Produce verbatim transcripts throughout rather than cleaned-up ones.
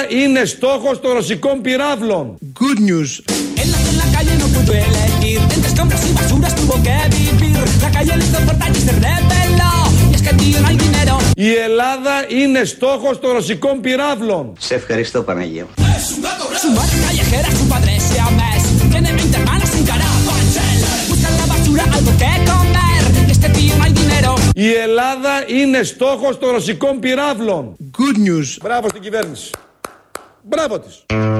είναι στόχος των ρωσικών πυράβλων. Good news. Η Ελλάδα είναι στόχος των ρωσικών πυράβλων. Σε ευχαριστώ, Παναγία. Η Ελλάδα είναι στόχος των ρωσικών πυράβλων. Good news. Μπράβο στην κυβέρνηση. Μπράβο της.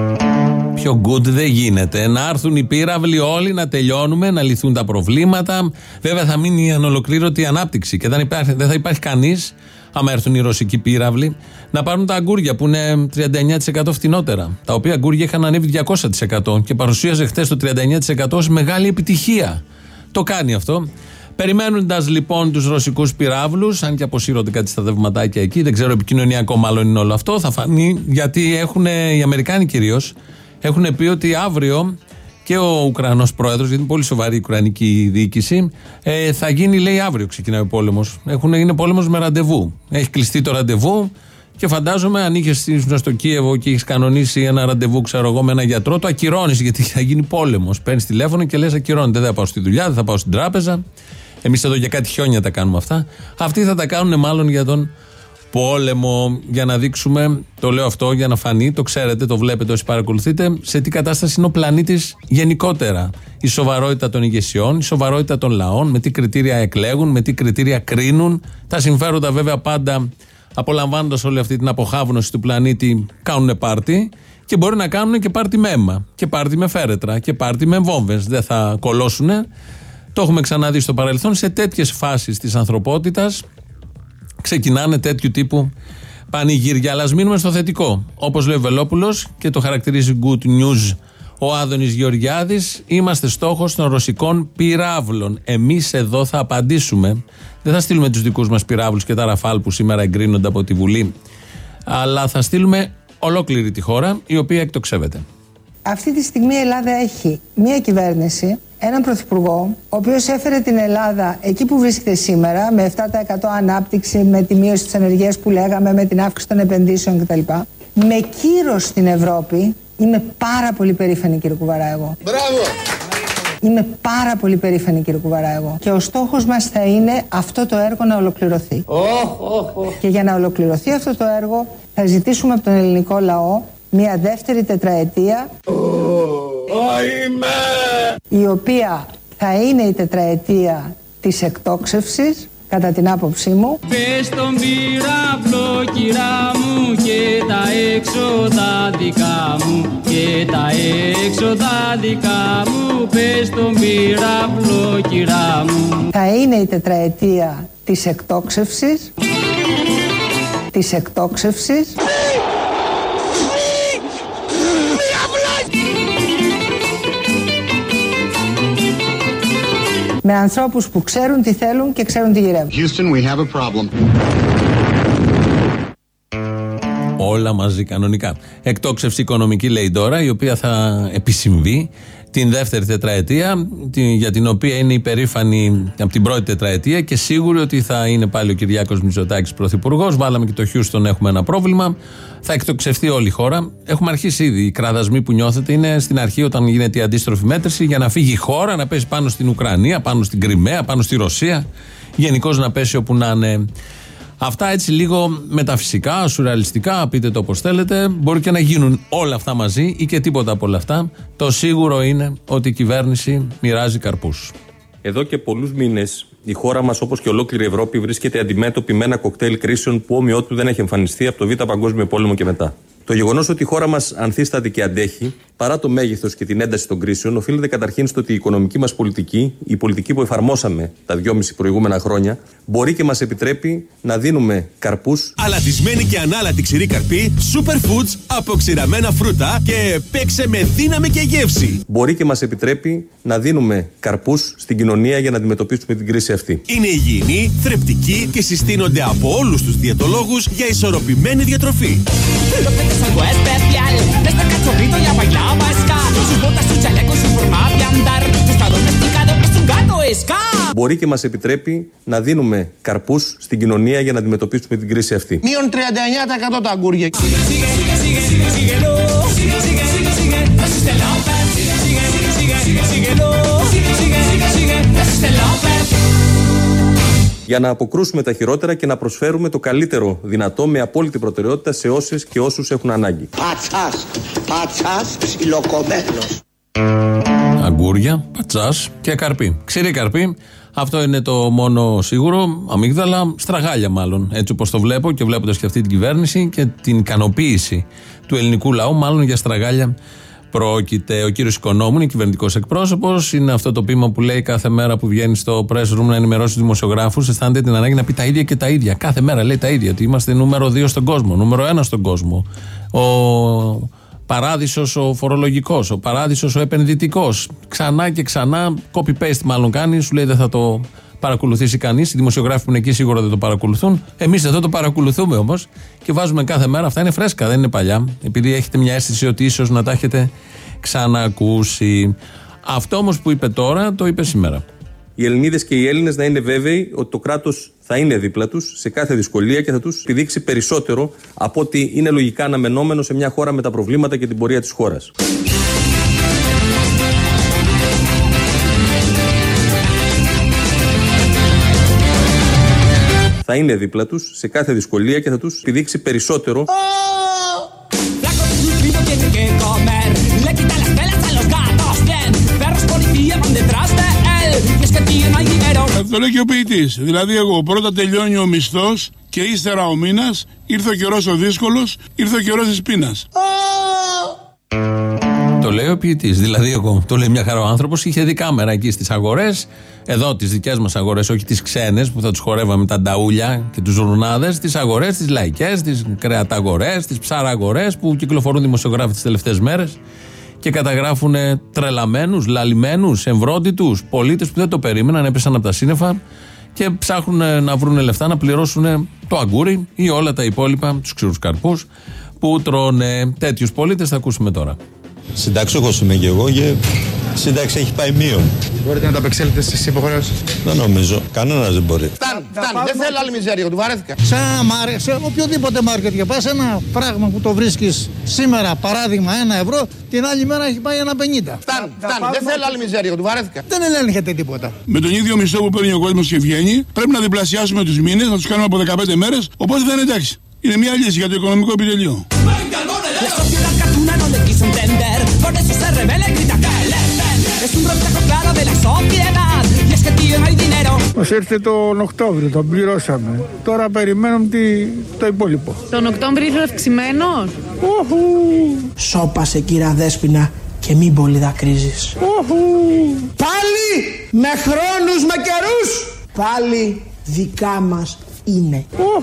Πιο good δεν γίνεται. Να έρθουν οι πύραυλοι όλοι, να τελειώνουμε, να λυθούν τα προβλήματα. Βέβαια θα μείνει η ανολοκλήρωτη ανάπτυξη και δεν, υπάρχει, δεν θα υπάρχει κανείς, άμα έρθουν οι ρωσικοί πύραυλοι, να πάρουν τα αγκούρια που είναι τριάντα εννέα τοις εκατό φτηνότερα. Τα οποία αγκούρια είχαν ανέβει διακόσια τοις εκατό και παρουσίαζε χθες το τριάντα εννέα τοις εκατό ως μεγάλη επιτυχία. Το κάνει αυτό. Περιμένοντας λοιπόν τους ρωσικούς πυράβλους, αν και αποσύρονται κάτι στρατευματάκια εκεί, δεν ξέρω, επικοινωνιακό μάλλον είναι όλο αυτό, θα φανεί, γιατί έχουν, οι Αμερικάνοι κυρίως, έχουν πει ότι αύριο και ο Ουκρανός πρόεδρος, γιατί είναι πολύ σοβαρή η Ουκρανική διοίκηση, ε, θα γίνει, λέει, αύριο ξεκινάει ο πόλεμος. Έχουν, είναι πόλεμος με ραντεβού. Έχει κλειστεί το ραντεβού και φαντάζομαι αν είχες στο Κίεβο και έχεις κανονίσει ένα ραντεβού, ξέρω εγώ, με έναν γιατρό, το ακυρώνεις γιατί θα γίνει πόλεμος. Παίρνεις τηλέφωνο και λες ακυρώνεται, δεν θα πάω στη δουλειά, δεν θα πάω στην τράπεζα. Εμείς εδώ για κάτι χιόνια τα κάνουμε αυτά. Αυτοί θα τα κάνουν μάλλον για τον πόλεμο, για να δείξουμε, το λέω αυτό για να φανεί, το ξέρετε, το βλέπετε όσοι παρακολουθείτε, σε τι κατάσταση είναι ο πλανήτης γενικότερα. Η σοβαρότητα των ηγεσιών, η σοβαρότητα των λαών, με τι κριτήρια εκλέγουν, με τι κριτήρια κρίνουν. Τα συμφέροντα βέβαια πάντα, απολαμβάνοντας όλη αυτή την αποχάβνωση του πλανήτη, κάνουν πάρτι και μπορεί να κάνουν και πάρτι με αίμα και πάρτι με φέρετρα και πάρτι με βόμβες. Δεν θα κολώσουνε. Το έχουμε ξαναδεί στο παρελθόν, σε τέτοιες φάσεις της ανθρωπότητας ξεκινάνε τέτοιου τύπου πανηγύρια. Αλλά ας μείνουμε στο θετικό. Όπως λέει ο Βελόπουλος και το χαρακτηρίζει good news ο Άδωνης Γεωργιάδης, είμαστε στόχος των ρωσικών πυράβλων. Εμείς εδώ θα απαντήσουμε. Δεν θα στείλουμε τους δικούς μας πυράβλους και τα ραφάλ που σήμερα εγκρίνονται από τη Βουλή, αλλά θα στείλουμε ολόκληρη τη χώρα, η οποία εκτοξεύεται. Αυτή τη στιγμή η Ελλάδα έχει μια κυβέρνηση, έναν πρωθυπουργό, ο οποίος έφερε την Ελλάδα εκεί που βρίσκεται σήμερα, με επτά τοις εκατό ανάπτυξη, με τη μείωση της ανεργίας που λέγαμε, με την αύξηση των επενδύσεων κτλ. Με κύρος στην Ευρώπη. Είμαι πάρα πολύ περήφανη, κύριε Κουβαρά, εγώ. Μπράβο! Είμαι πάρα πολύ περήφανη, κύριε Κουβαρά, εγώ. Και ο στόχος μας θα είναι αυτό το έργο να ολοκληρωθεί. Oh, oh, oh. Και για να ολοκληρωθεί αυτό το έργο, θα ζητήσουμε από τον ελληνικό λαό μια δεύτερη τετραετία, oh, η οποία θα είναι η τετραετία της εκτόξευσης, κατά την άποψή μου. Πες τον πυράβλο, κυρά μου, και τα έξοδα δικά μου, και τα έξοδα δικά μου, πες τον πυράβλο, κυρά μου. Θα είναι η τετραετία της εκτόξευσης, της εκτόξευσης. Με ανθρώπους που ξέρουν τι θέλουν και ξέρουν τι γυρεύουν. Houston, we have a problem. Όλα μαζί κανονικά. Εκτόξευση οικονομική, λέει τώρα, η οποία θα επισυμβεί την δεύτερη τετραετία, για την οποία είναι υπερήφανη από την πρώτη τετραετία και σίγουρη ότι θα είναι πάλι ο Κυριάκος Μητσοτάκης πρωθυπουργός. Βάλαμε και το Houston, έχουμε ένα πρόβλημα. Θα εκτοξευτεί όλη η χώρα. Έχουμε αρχίσει ήδη. Οι κραδασμοί που νιώθετε είναι στην αρχή, όταν γίνεται η αντίστροφη μέτρηση, για να φύγει η χώρα, να πέσει πάνω στην Ουκρανία, πάνω στην Κριμαία, πάνω στη Ρωσία. Γενικώς να πέσει όπου να είναι. Αυτά έτσι λίγο μεταφυσικά, σουρεαλιστικά, πείτε το όπως θέλετε. Μπορεί και να γίνουν όλα αυτά μαζί ή και τίποτα από όλα αυτά. Το σίγουρο είναι ότι η κυβέρνηση μοιράζει καρπούς. Εδώ και πολλούς μήνες η χώρα μας, όπως και ολόκληρη η Ευρώπη, βρίσκεται αντιμέτωπη με ένα κοκτέιλ κρίσεων που όμοιό του δεν έχει εμφανιστεί από το Β' Παγκόσμιο Πόλεμο και μετά. Το γεγονός ότι η χώρα μας ανθίσταται και αντέχει, παρά το μέγεθος και την ένταση των κρίσεων, οφείλεται καταρχήν στο ότι η οικονομική μας πολιτική, η πολιτική που εφαρμόσαμε τα δυόμιση προηγούμενα χρόνια, μπορεί και μας επιτρέπει να δίνουμε καρπούς. Αλατισμένη και ανάλατη ξηρή καρπή, superfoods από ξηραμένα φρούτα και παίξε με δύναμη και γεύση. Μπορεί και μας επιτρέπει να δίνουμε καρπούς στην κοινωνία για να αντιμετωπίσουμε την κρίση αυτή. Είναι υγιεινή, θρεπτική και συστήνονται από όλους τους διαιτολόγους για ισορροπημένη διατροφή. Algo especial, desde cachorrito ya bailaba ska. Sus botas, su chaleco, su forma de andar. Está domesticado, es un gato ska. μπορεί και μας επιτρέπει να δίνουμε καρπούς στην κοινωνία για να αντιμετωπίσουμε την κρίση αυτή. Μείον τριάντα εννέα τοις εκατό τα αγκούρια. Για να αποκρούσουμε τα χειρότερα και να προσφέρουμε το καλύτερο δυνατό με απόλυτη προτεραιότητα σε όσες και όσους έχουν ανάγκη. Πατσάς, πατσάς, ψιλοκομμένος. Αγκούρια, πατσάς και καρπί. Ξηρή καρπί. Αυτό είναι το μόνο σίγουρο. Αμύγδαλα, στραγάλια μάλλον. Έτσι όπως το βλέπω και βλέποντας και αυτή την κυβέρνηση και την ικανοποίηση του ελληνικού λαού, μάλλον για στραγάλια πρόκειται. Ο κύριος Οικονόμου είναι κυβερνητικός εκπρόσωπος. Είναι αυτό το ποίημα που λέει κάθε μέρα που βγαίνει στο press room να ενημερώσει τους δημοσιογράφους. Αισθάνεται την ανάγκη να πει τα ίδια και τα ίδια. Κάθε μέρα λέει τα ίδια. Ότι είμαστε νούμερο δύο στον κόσμο, νούμερο ένα στον κόσμο. Ο παράδεισος ο φορολογικός, ο παράδεισος ο επενδυτικός. Ξανά και ξανά, copy-paste μάλλον κάνει, σου λέει δεν θα το παρακολουθήσει κανείς. Οι δημοσιογράφοι που είναι εκεί σίγουρα δεν το παρακολουθούν. Εμείς εδώ το παρακολουθούμε όμως και βάζουμε κάθε μέρα. Αυτά είναι φρέσκα, δεν είναι παλιά. Επειδή έχετε μια αίσθηση ότι ίσως να τα έχετε ξανακούσει. Αυτό όμως που είπε τώρα, το είπε σήμερα. Οι Ελληνίδες και οι Έλληνες να είναι βέβαιοι ότι το κράτος θα είναι δίπλα τους σε κάθε δυσκολία και θα τους επιδείξει περισσότερο από ότι είναι λογικά αναμενόμενο σε μια χώρα με τα προβλήματα και την πορεία της χώρας. Θα είναι δίπλα τους σε κάθε δυσκολία και θα τους επιδείξει περισσότερο. Το λέει και ο ποιητής. Δηλαδή, εγώ πρώτα τελειώνει ο μισθός και ύστερα ο μήνας, ήρθε ο καιρός ο δύσκολος, ήρθε ο καιρός της πείνας. Το λέει ο ποιητής. Δηλαδή, εγώ. Το λέει μια χαρά ο άνθρωπος. Είχε δει κάμερα εκεί στις αγορές. Εδώ τις δικές μας αγορές, όχι τις ξένες που θα τους χορεύαμε τα νταούλια και τους ζουρνάδες. Τις αγορές, τις λαϊκές, τις κρεαταγορές, τις ψαραγορές που κυκλοφορούν δημοσιογράφοι τις τελευταίες μέρες. Και καταγράφουν τρελαμένους, λαλημένους, εμβρόντιτους πολίτες που δεν το περίμεναν, έπεσαν από τα σύννεφα και ψάχνουν να βρουν λεφτά να πληρώσουν το αγκούρι ή όλα τα υπόλοιπα, τους ξηρούς καρπούς που τρώνε. Τέτοιους πολίτες θα ακούσουμε τώρα. Συνταξιούχος είμαι και εγώ και σύνταξη έχει πάει μείον. Μπορείτε να τα απεξέλθετε στις υποχρεώσεις? Δεν νομίζω. Κανένας δεν μπορεί. Φτάνει, φτάνει. Δεν θέλω άλλη μιζέρια, του βαρέθηκα. Σαν σε οποιοδήποτε μάρκετ και πας, ένα πράγμα που το βρίσκεις σήμερα, παράδειγμα, ένα ευρώ, την άλλη μέρα έχει πάει ένα πενήντα. Φτάνει, φτάνει. Δεν θέλω άλλη μιζέρια, του βαρέθηκα. Δεν ελέγχεται τίποτα. Με τον ίδιο μισθό που παίρνει ο κόσμος και βγαίνει, πρέπει να διπλασιάσουμε τους μήνες, να τους κάνουμε από δεκαπέντε μέρες, οπότε δεν είναι εντάξει. Είναι μια λύση για το οικονομικό επιτελείο. Μας ήρθε τον Οκτώβριο, τον πληρώσαμε. Τώρα περιμένουμε τη, το υπόλοιπο. Τον Οκτώβριο ήρθε αυξημένος. Σώπασε κύρα Δέσποινα και μην πολύ δακρύζεις. Πάλι με χρόνους, με καιρούς. Πάλι δικά μας είναι.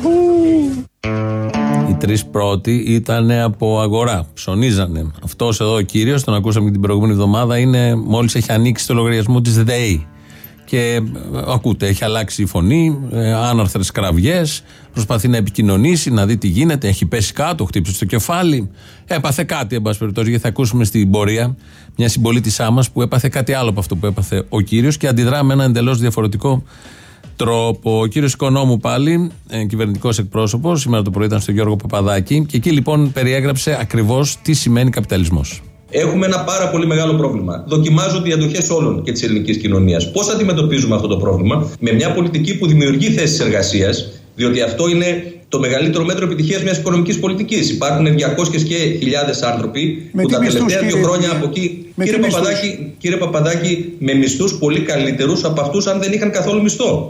Οι τρεις πρώτοι ήταν από αγορά. Ψωνίζανε. Αυτός εδώ ο κύριος, τον ακούσαμε και την προηγούμενη εβδομάδα, είναι μόλις έχει ανοίξει το λογαριασμό της ΔΕΗ. Και ακούτε, έχει αλλάξει η φωνή, άναρθρες κραυγές, προσπαθεί να επικοινωνήσει, να δει τι γίνεται. Έχει πέσει κάτω, χτύπησε στο κεφάλι. Έπαθε κάτι, εν πάση περιπτώσει, γιατί θα ακούσουμε στην πορεία μια συμπολίτησά μας που έπαθε κάτι άλλο από αυτό που έπαθε ο κύριος και αντιδρά με ένα εντελώς διαφορετικό τρόπο. Ο κύριος Οικονόμου πάλι, ε, κυβερνητικός εκπρόσωπος, σήμερα το πρωί ήταν στον Γιώργο Παπαδάκη και εκεί λοιπόν περιέγραψε ακριβώς τι σημαίνει καπιταλισμός. Έχουμε ένα πάρα πολύ μεγάλο πρόβλημα. Δοκιμάζονται οι αντοχές όλων και της ελληνικής κοινωνίας. Πώς αντιμετωπίζουμε αυτό το πρόβλημα? Με μια πολιτική που δημιουργεί θέσεις εργασίας, διότι αυτό είναι το μεγαλύτερο μέτρο επιτυχίας μιας οικονομικής πολιτικής. Υπάρχουν διακόσιες χιλιάδες άνθρωποι με που τα μισθούς, τελευταία δύο χρόνια από εκεί. Κύριε Παπαδάκη, κύριε Παπαδάκη, με μισθούς πολύ καλύτερους από αυτούς αν δεν είχαν καθόλου μισθό.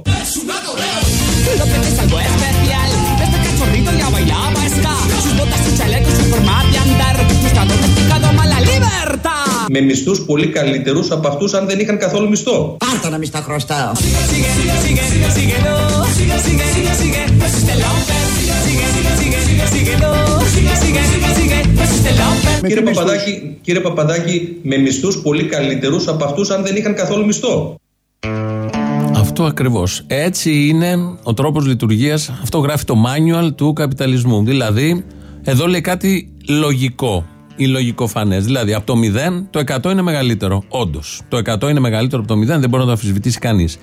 Με μισθούς πολύ καλύτερους από αυτούς αν δεν είχαν καθόλου μισθό. Πάρτα να μη στα χρωστάω. Κύριε Παπαδάκη, κύριε Παπαδάκη, με μισθούς πολύ καλύτερους από αυτούς αν δεν είχαν καθόλου μισθό. Αυτό ακριβώς. Έτσι είναι ο τρόπος λειτουργίας. Αυτό γράφει το manual του καπιταλισμού. Δηλαδή, εδώ λέει κάτι λογικό ή λογικοφανές. Δηλαδή, από το μηδέν το εκατό είναι μεγαλύτερο. Όντως. Το εκατό είναι μεγαλύτερο από το μηδέν, δεν μπορεί να το αμφισβητήσει κανείς.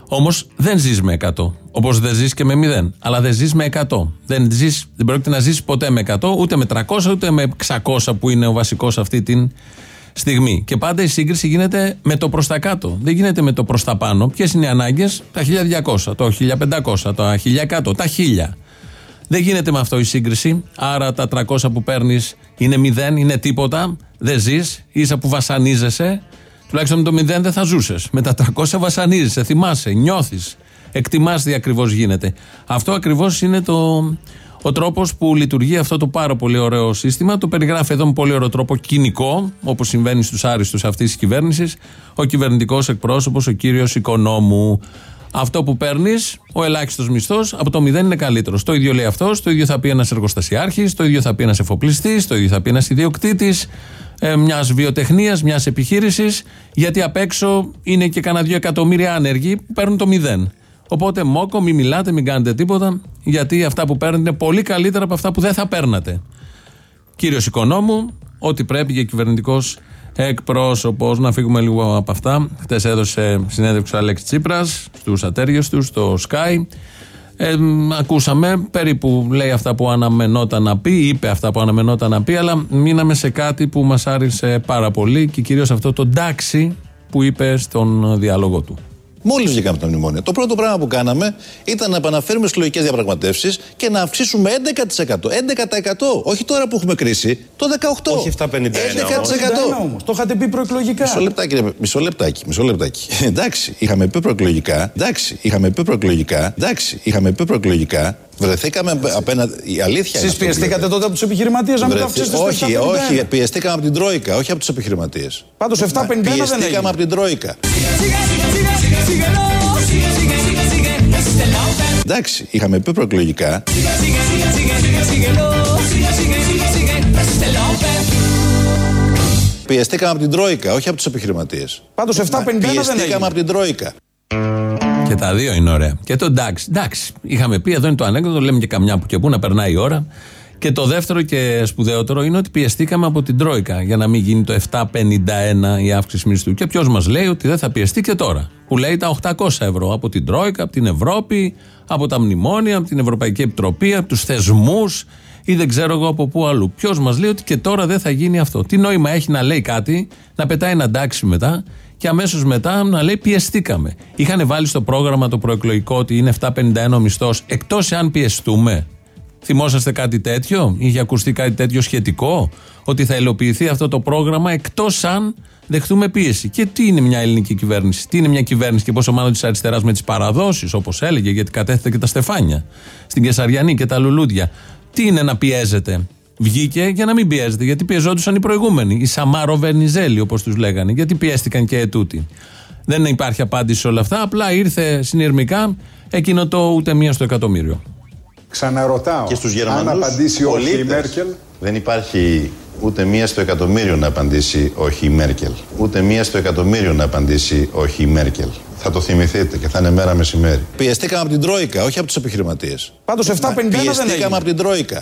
Όμως δεν ζεις με εκατό. Όπως δεν ζεις και με μηδέν. Αλλά δεν ζεις με εκατό. Δεν, ζεις, δεν πρόκειται να ζεις ποτέ με εκατό, ούτε με τριακόσια, ούτε με εξακόσια που είναι ο βασικός αυτή τη στιγμή. Και πάντα η σύγκριση γίνεται με το προς τα κάτω. Δεν γίνεται με το προς τα πάνω. Ποιες είναι οι ανάγκες? Τα χίλια διακόσια, το χίλια πεντακόσια, τα χίλια εκατό, τα χίλια. Δεν γίνεται με αυτό η σύγκριση. Άρα τα τριακόσια που παίρνεις είναι μηδέν, είναι τίποτα. Δεν ζεις, ίσα που βασανίζεσαι. Τουλάχιστον με το μηδέν δεν θα ζούσες. Με τα τριακόσια βασανίζεσαι, θυμάσαι, νιώθεις, εκτιμάς τι ακριβώς γίνεται. Αυτό ακριβώς είναι το, ο τρόπος που λειτουργεί αυτό το πάρα πολύ ωραίο σύστημα. Το περιγράφει εδώ με πολύ ωραίο τρόπο κοινικό, όπως συμβαίνει στους άριστους αυτής της κυβέρνησης, ο κυβερνητικός εκπρόσωπος, ο κύριος Οικονόμου. Αυτό που παίρνεις, ο ελάχιστος μισθός, από το μηδέν είναι καλύτερος. Το ίδιο λέει αυτός, το ίδιο θα πει ένας εργοστασιάρχης, το ίδιο θα πει ένας εφοπλιστής, το ίδιο θα πει ένας ιδιοκτήτης ε, μιας βιοτεχνίας, μιας επιχείρησης, γιατί απ' έξω είναι και κανένα δύο εκατομμύρια άνεργοι που παίρνουν το μηδέν. Οπότε μόκο, μην μιλάτε, μην κάνετε τίποτα, γιατί αυτά που παίρνετε είναι πολύ καλύτερα από αυτά που δεν θα παίρνατε. Κύριος Οικονόμου, ό,τι πρέπει για κυβερνητικός εκπρόσωπος. Να φύγουμε λίγο από αυτά. Χτες έδωσε συνέντευξη ο Αλέξης Τσίπρας στους ατέριες του, στο Sky. Ε, ακούσαμε περίπου, λέει αυτά που αναμενόταν να πει, είπε αυτά που αναμενόταν να πει, αλλά μείναμε σε κάτι που μας άρεσε πάρα πολύ και κυρίως αυτό το εντάξει που είπε στον διάλογο του. Μόλις βγήκαμε από τα μνημόνια, το πρώτο πράγμα που κάναμε ήταν να επαναφέρουμε συλλογικές διαπραγματεύσεις και να αυξήσουμε έντεκα τοις εκατό. έντεκα τοις εκατό. Όχι τώρα που έχουμε κρίση, το δεκαοκτώ. Όχι επτά πενήντα ένα. έντεκα τοις εκατό. Όμως. Το είχατε πει προεκλογικά. Μισό λεπτάκι, μισό λεπτάκι, μισό λεπτάκι. Εντάξει, είχαμε πει προεκλογικά. Εντάξει, είχαμε πει προεκλογικά. Εντάξει, είχαμε πει προεκλογικά. Βρεθήκαμε απέναντι. Η αλήθεια είναι. Εσείς πιεστήκατε τότε από τους επιχειρηματίες να μην το αυξήσετε στο επτά πενήντα ένα. Όχι, όχι, πιεστήκαμε από την Τρόικα, όχι από τους επιχειρηματίες. Πάντως επτά πενήντα ένα δεν έγινε. Πιεστήκαμε από την Τρόικα. Εντάξει, είχαμε πει προεκλογικά. Πιεστήκαμε από την Τρόικα, όχι από τους επιχειρηματίες. Πάντως επτά πενήντα ένα δεν έγινε. Πιεστήκαμε από την Τρόικα. Και τα δύο είναι ωραία. Και το εντάξει, εντάξει. Είχαμε πει, εδώ είναι το ανέκδοτο, λέμε και καμιά που και που να περνάει η ώρα. Και το δεύτερο και σπουδαιότερο είναι ότι πιεστήκαμε από την Τρόικα για να μην γίνει το επτά πενήντα ένα η αύξηση μισθού. Και ποιος μας λέει ότι δεν θα πιεστεί και τώρα, που λέει τα οκτακόσια ευρώ από την Τρόικα, από την Ευρώπη, από τα μνημόνια, από την Ευρωπαϊκή Επιτροπή, από τους θεσμούς ή δεν ξέρω εγώ από πού αλλού. Ποιος μας λέει ότι και τώρα δεν θα γίνει αυτό? Τι νόημα έχει να λέει κάτι, να πετάει ένα εντάξει μετά και αμέσως μετά να λέει πιεστήκαμε? Είχαν βάλει στο πρόγραμμα το προεκλογικό ότι είναι επτά πενήντα ένα ο μισθός, εκτός εάν πιεστούμε. Θυμόσαστε κάτι τέτοιο? Είχε ακουστεί κάτι τέτοιο σχετικό? Ότι θα υλοποιηθεί αυτό το πρόγραμμα εκτός αν δεχτούμε πίεση. Και τι είναι μια ελληνική κυβέρνηση? Τι είναι μια κυβέρνηση και πόσο μάλλον της αριστεράς με τις παραδόσεις, όπως έλεγε, γιατί κατέθετε και τα στεφάνια στην Κεσαριανή και τα λουλούδια. Τι είναι να πιέζεται? Βγήκε για να μην πιέζεται, γιατί πιεζόντουσαν οι προηγούμενοι, οι Σαμάρο Βενιζέλοι όπως τους λέγανε. Γιατί πιέστηκαν και ετούτοι? Δεν υπάρχει απάντηση σε όλα αυτά. Απλά ήρθε συνειρμικά εκείνο το ούτε μία στο εκατομμύριο. Ξαναρωτάω, και στους Γερμανούς αν απαντήσει όχι η Μέρκελ. Δεν υπάρχει ούτε μία στο εκατομμύριο να απαντήσει όχι η Μέρκελ. Ούτε μία στο εκατομμύριο να απαντήσει όχι η Μέρκελ. Θα το θυμηθείτε και θα είναι μέρα μεσημέρι. Πιεστήκαμε από την Τρόικα, όχι από τους επιχειρηματίες. Πάντως επτά πενήντα ένα δεν έγινε. Πιεστήκαμε από την Τρόικα.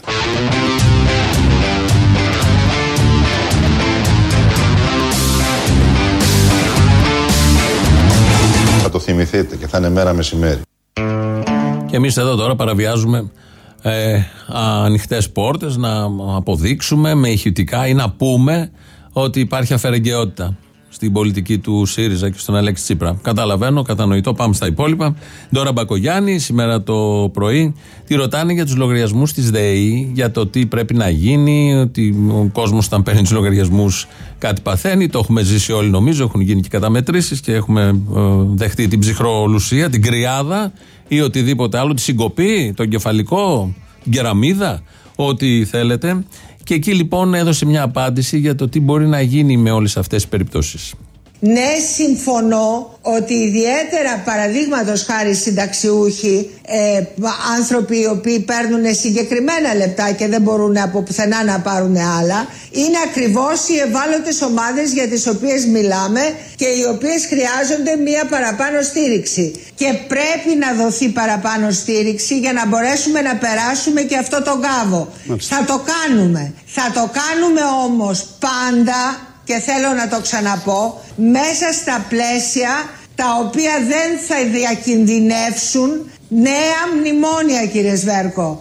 Θα το θυμηθείτε και θα είναι μέρα μεσημέρι. Και εμείς εδώ τώρα παραβιάζουμε ε, ανοιχτές πόρτες να αποδείξουμε με ηχητικά ή να πούμε ότι υπάρχει αφαιρεγγιότητα στην πολιτική του ΣΥΡΙΖΑ και στον Αλέξη Τσίπρα. Καταλαβαίνω, κατανοητό, πάμε στα υπόλοιπα. Ντόρα Μπακογιάννη, σήμερα το πρωί, τη ρωτάνε για τους λογαριασμούς της ΔΕΗ, για το τι πρέπει να γίνει, ότι ο κόσμος όταν παίρνει τους λογαριασμούς κάτι παθαίνει. Το έχουμε ζήσει όλοι νομίζω, έχουν γίνει και καταμετρήσεις και έχουμε ε, δεχτεί την ψυχρολουσία, την κρυάδα ή οτιδήποτε άλλο, τη συγκοπή, το εγκεφαλικό, την κεραμίδα, ό,τι θέλετε. Και εκεί λοιπόν έδωσε μια απάντηση για το τι μπορεί να γίνει με όλες αυτές τις περιπτώσεις. Ναι, συμφωνώ ότι ιδιαίτερα παραδείγματος χάρη συνταξιούχοι, ε, άνθρωποι οι οποίοι παίρνουν συγκεκριμένα λεπτά και δεν μπορούν από πουθενά να πάρουν άλλα, είναι ακριβώς οι ευάλωτες ομάδες για τις οποίες μιλάμε και οι οποίες χρειάζονται μία παραπάνω στήριξη. Και πρέπει να δοθεί παραπάνω στήριξη για να μπορέσουμε να περάσουμε και αυτό το γάβο. Θα το κάνουμε. Θα το κάνουμε όμως πάντα, και θέλω να το ξαναπώ, μέσα στα πλαίσια τα οποία δεν θα διακινδυνεύσουν νέα μνημόνια, κύριε Σβέρκο.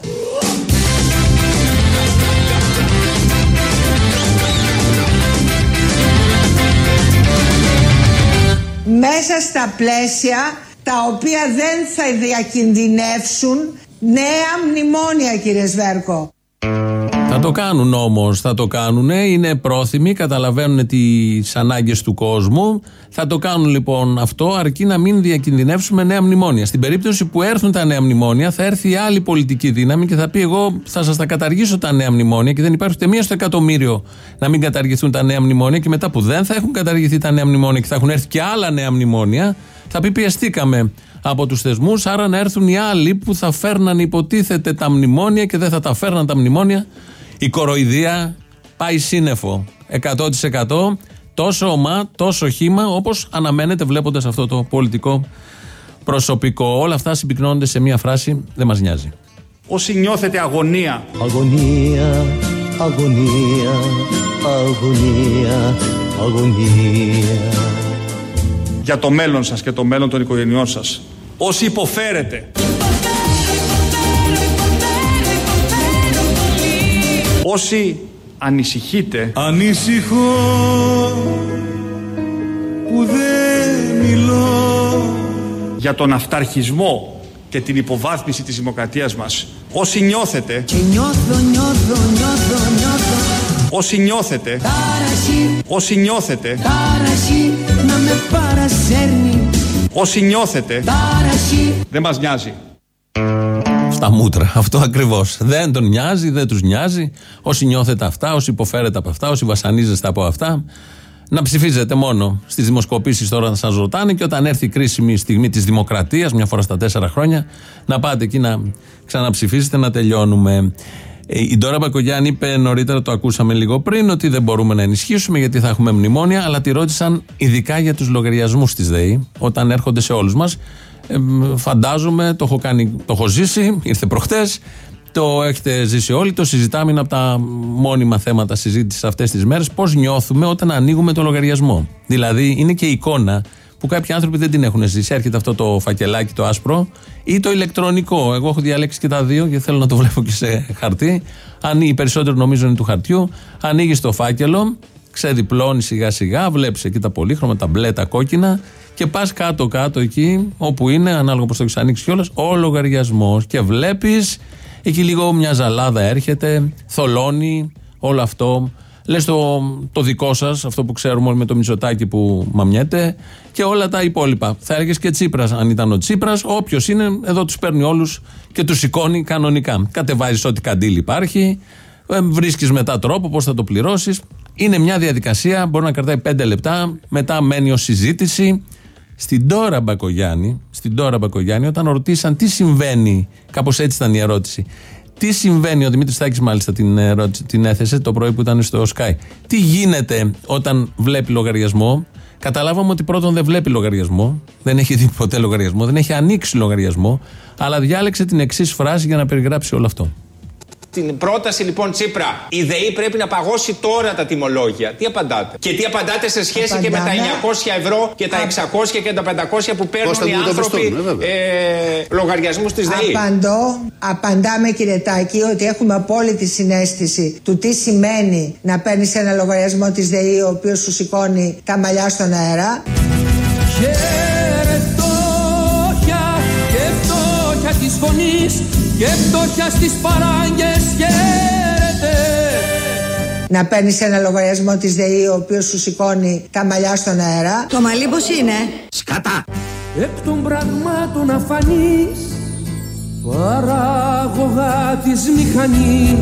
Μέσα στα πλαίσια τα οποία δεν θα διακινδυνεύσουν νέα μνημόνια, κύριε Σβέρκο. Θα το κάνουν όμως, θα το κάνουν, είναι πρόθυμοι, καταλαβαίνουν τις ανάγκες του κόσμου. Θα το κάνουν λοιπόν αυτό, αρκεί να μην διακινδυνεύσουμε νέα μνημόνια. Στην περίπτωση που έρθουν τα νέα μνημόνια, θα έρθει η άλλη πολιτική δύναμη και θα πει: εγώ θα σας τα καταργήσω τα νέα μνημόνια, και δεν υπάρχει ούτε μία στο εκατομμύριο να μην καταργηθούν τα νέα μνημόνια. Και μετά που δεν θα έχουν καταργηθεί τα νέα μνημόνια και θα έχουν έρθει και άλλα νέα μνημόνια, θα πει: πιεστήκαμε από τους θεσμούς, άρα να έρθουν οι άλλοι που θα φέρναν υποτίθεται τα μνημόνια και δεν θα τα φέρναν τα μνημόνια. Η κοροϊδία πάει σύννεφο εκατό τοις εκατό, τόσο ομά, τόσο χύμα, όπως αναμένεται βλέποντας αυτό το πολιτικό προσωπικό. Όλα αυτά συμπυκνώνονται σε μία φράση: δεν μας νοιάζει. Όσοι νιώθετε αγωνία, αγωνία, αγωνία, αγωνία, αγωνία, για το μέλλον σας και το μέλλον των οικογενειών σας, όσοι υποφέρετε, όσοι ανησυχείτε, ανησυχώ που δεν μιλώ, για τον αυταρχισμό και την υποβάθμιση της δημοκρατίας μας, όσοι νιώθετε και νιώθω, νιώθω, νιώθω, νιώθω, όσοι νιώθετε τάραση, όσοι νιώθετε τάραση να με παρασέρνει, όσοι νιώθετε τάραση, δεν μας νοιάζει. Στα μούτρα, αυτό ακριβώς. Δεν τον νοιάζει, δεν τους νοιάζει. Όσοι νιώθετε αυτά, όσοι υποφέρετε από αυτά, όσοι βασανίζεστε από αυτά, να ψηφίζετε μόνο στις δημοσκοπήσεις τώρα να σας ρωτάνε, και όταν έρθει η κρίσιμη στιγμή της δημοκρατίας, μια φορά στα τέσσερα χρόνια, να πάτε εκεί να ξαναψηφίσετε, να τελειώνουμε. Η Ντόρα Μπακογιάννη είπε νωρίτερα, το ακούσαμε λίγο πριν, ότι δεν μπορούμε να ενισχύσουμε γιατί θα έχουμε μνημόνια, αλλά τη ρώτησαν ειδικά για τους λογαριασμούς της ΔΕΗ, όταν έρχονται σε όλους μας. Ε, φαντάζομαι, το έχω, κάνει, το έχω ζήσει, ήρθε προχτές, το έχετε ζήσει όλοι, το συζητάμε, είναι από τα μόνιμα θέματα συζήτησης αυτές τις μέρες, πώς νιώθουμε όταν ανοίγουμε το λογαριασμό. Δηλαδή είναι και εικόνα που κάποιοι άνθρωποι δεν την έχουν ζήσει. Έρχεται αυτό το φακελάκι το άσπρο ή το ηλεκτρονικό. Εγώ έχω διαλέξει και τα δύο γιατί θέλω να το βλέπω και σε χαρτί. Οι περισσότεροι νομίζω είναι του χαρτιού. Ανοίγεις το φάκελο, ξεδιπλώνει σιγά σιγά, βλέπεις εκεί τα πολύχρωμα, τα μπλε, τα κόκκινα, και πας κάτω-κάτω εκεί όπου είναι, ανάλογα πώς το έχεις ανοίξει κιόλας, ο λογαριασμός. Και βλέπεις εκεί λίγο μια ζαλάδα έρχεται, θολώνει όλο αυτό. Λες το, το δικό σας, αυτό που ξέρουμε όλοι με το Μητσοτάκη που μαμιέται, και όλα τα υπόλοιπα. Θα έλεγες και Τσίπρας, αν ήταν ο Τσίπρας, όποιος είναι, εδώ τους παίρνει όλους και τους σηκώνει κανονικά. Κατεβάζεις ό,τι καντήλι υπάρχει, βρίσκεις μετά τρόπο πώς θα το πληρώσεις. Είναι μια διαδικασία, μπορεί να κρατάει πέντε λεπτά, μετά μένει ως συζήτηση. Στην Ντόρα Μπακογιάννη, στην Ντόρα Μπακογιάννη, όταν ρωτήσαν τι συμβαίνει, κάπως έτσι ήταν η ερώτηση. Τι συμβαίνει, ο Δημήτρης Στάκης μάλιστα την, ερώτηση, την έθεσε το πρωί που ήταν στο Sky. Τι γίνεται όταν βλέπει λογαριασμό? Καταλάβαμε ότι πρώτον δεν βλέπει λογαριασμό, δεν έχει δει ποτέ λογαριασμό, δεν έχει ανοίξει λογαριασμό, αλλά διάλεξε την εξής φράση για να περιγράψει όλο αυτό. Την πρόταση λοιπόν Τσίπρα, η ΔΕΗ πρέπει να παγώσει τώρα τα τιμολόγια. Τι απαντάτε? Και τι απαντάτε σε σχέση Απαντάμε. και με τα εννιακόσια ευρώ και τα εξακόσια και τα πεντακόσια που παίρνουν οι άνθρωποι ε, λογαριασμούς της ΔΕΗ? Απαντώ, απαντάμε κύριε Τάκη, ότι έχουμε απόλυτη συναίσθηση του τι σημαίνει να παίρνεις ένα λογαριασμό της ΔΕΗ ο οποίος σου σηκώνει τα μαλλιά στον αέρα. Της φωνής και φτώχεια στις παράγκες χαίρεται. Να παίρνεις ένα λογαριασμό της ΔΕΗ ο οποίος σου σηκώνει τα μαλλιά στον αέρα. Το μαλλί πως είναι? Σκατά. Εκ των πραγμάτων αφανής, παράγωγα της μηχανής,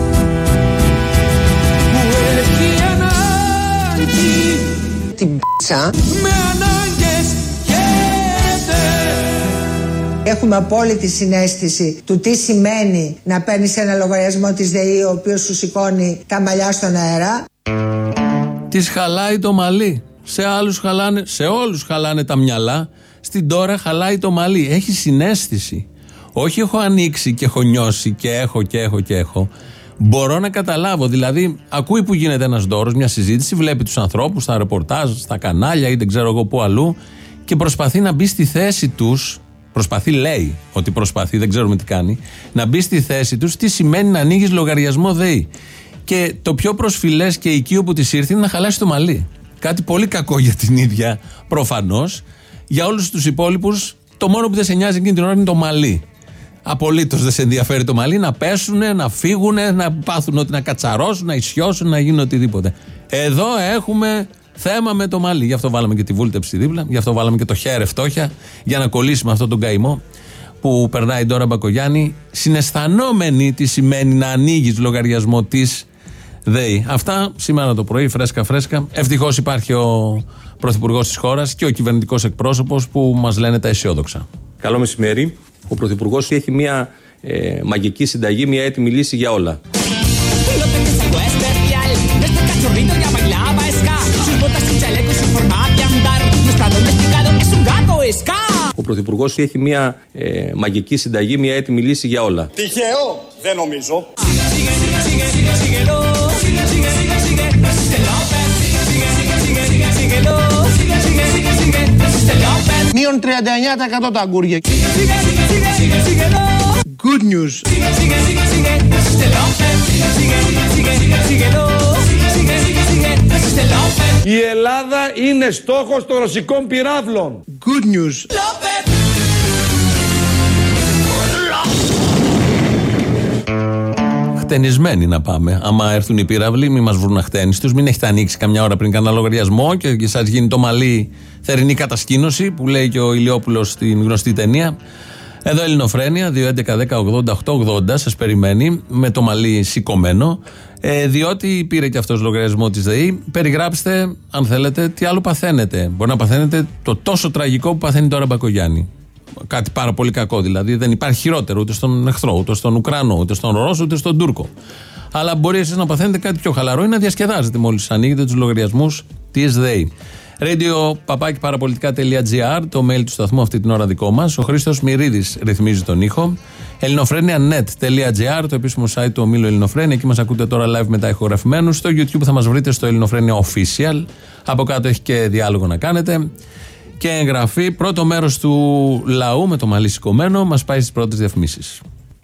που έχει ανάγκη την π***α με ανάγκες χαίρεται. Έχουμε απόλυτη συναίσθηση του τι σημαίνει να παίρνεις ένα λογαριασμό της ΔΕΗ ο οποίος σου σηκώνει τα μαλλιά στον αέρα. Της χαλάει το μαλλί. Σε άλλους χαλάνε, σε όλους χαλάνε τα μυαλά. Στην Ντόρα χαλάει το μαλλί. Έχει συναίσθηση. Όχι έχω ανοίξει και έχω νιώσει και έχω και έχω και έχω. Μπορώ να καταλάβω. Δηλαδή, ακούει που γίνεται ένας ντόρος, μια συζήτηση, βλέπει τους ανθρώπους στα ρεπορτάζ, στα κανάλια ή δεν ξέρω εγώ πού αλλού, και προσπαθεί να μπει στη θέση τους. Προσπαθεί, λέει ότι προσπαθεί, δεν ξέρουμε τι κάνει, να μπει στη θέση τους τι σημαίνει να ανοίγεις λογαριασμό ΔΕΗ. Και το πιο προσφυλές και οικείο που της ήρθε είναι να χαλάσει το μαλλί. Κάτι πολύ κακό για την ίδια προφανώς. Για όλους τους υπόλοιπους, το μόνο που δεν σε νοιάζει εκείνη την ώρα είναι το μαλλί. Απολύτως δεν σε ενδιαφέρει το μαλλί, να πέσουνε, να φύγουνε, να πάθουν ότι να κατσαρώσουν, να ισιώσουν, να γίνουν οτιδήποτε. Εδώ έχουμε θέμα με το μαλλί. Γι' αυτό βάλαμε και τη βούλτεψη δίπλα, γι' αυτό βάλαμε και το χέρε φτώχεια, για να κολλήσουμε αυτόν τον καημό που περνάει η Ντόρα Μπακογιάννη, συναισθανόμενη τι σημαίνει να ανοίγεις λογαριασμό της ΔΕΗ. Αυτά σήμερα το πρωί, φρέσκα φρέσκα. Ευτυχώς υπάρχει ο πρωθυπουργός της χώρας και ο κυβερνητικός εκπρόσωπος που μας λένε τα αισιόδοξα. Καλό μεσημέρι. Ο πρωθυπουργός έχει μια ε, μαγική συνταγή, μια έτοιμη λύση για όλα. Ο πρωθυπουργός έχει μια ε, μαγική συνταγή, μια έτοιμη λύση για όλα. Τυχαίο, δεν νομίζω. Μείον τριάντα εννιά τοις εκατό τα αγκούρια. Good news. Η Ελλάδα είναι στόχος των ρωσικών πυράβλων. Good news. Χτενισμένοι να πάμε. Άμα έρθουν οι πύραυλοι, μην μας βρουν αχτένιστους, μην έχετε ανοίξει καμιά ώρα πριν κανένα λογαριασμό και σας γίνει το μαλλί θερινή κατασκήνωση που λέει και ο Ηλιόπουλος στην γνωστή ταινία. Εδώ Ελληνοφρένεια, δύο έντεκα δέκα ογδόντα οκτώ ογδόντα, σας περιμένει με το μαλλί σηκωμένο, ε, διότι πήρε και αυτός λογαριασμό της ΔΕΗ. Περιγράψτε, αν θέλετε, τι άλλο παθαίνετε. Μπορεί να παθαίνετε το τόσο τραγικό που παθαίνει τώρα Μπακογιάννη. Κάτι πάρα πολύ κακό δηλαδή. Δεν υπάρχει χειρότερο ούτε στον εχθρό, ούτε στον Ουκρανό, ούτε στον Ρώσο, ούτε στον Τούρκο. Αλλά μπορεί εσείς να παθαίνετε κάτι πιο χαλαρό ή να διασκεδάζετε μόλις ανοίγετε τους λογαριασμούς της ΔΕΗ. Radio παπάκι παραπολιτικά τελεία τζι άρ, το mail του σταθμού αυτή την ώρα δικό μας. Ο Χρήστος Μυρίδης ρυθμίζει τον ήχο. ελληνοφρένια τελεία νετ τελεία τζι άρ, το επίσημο site του ομίλου Ελληνοφρένια. Εκεί μας ακούτε τώρα live μετά ηχογραφημένους. Στο YouTube θα μας βρείτε στο Ελληνοφρένια Official. Από κάτω έχει και διάλογο να κάνετε. Και εγγραφή. Πρώτο μέρος του λαού με το μαλλί σηκωμένο μας πάει στις πρώτες διαφημίσεις.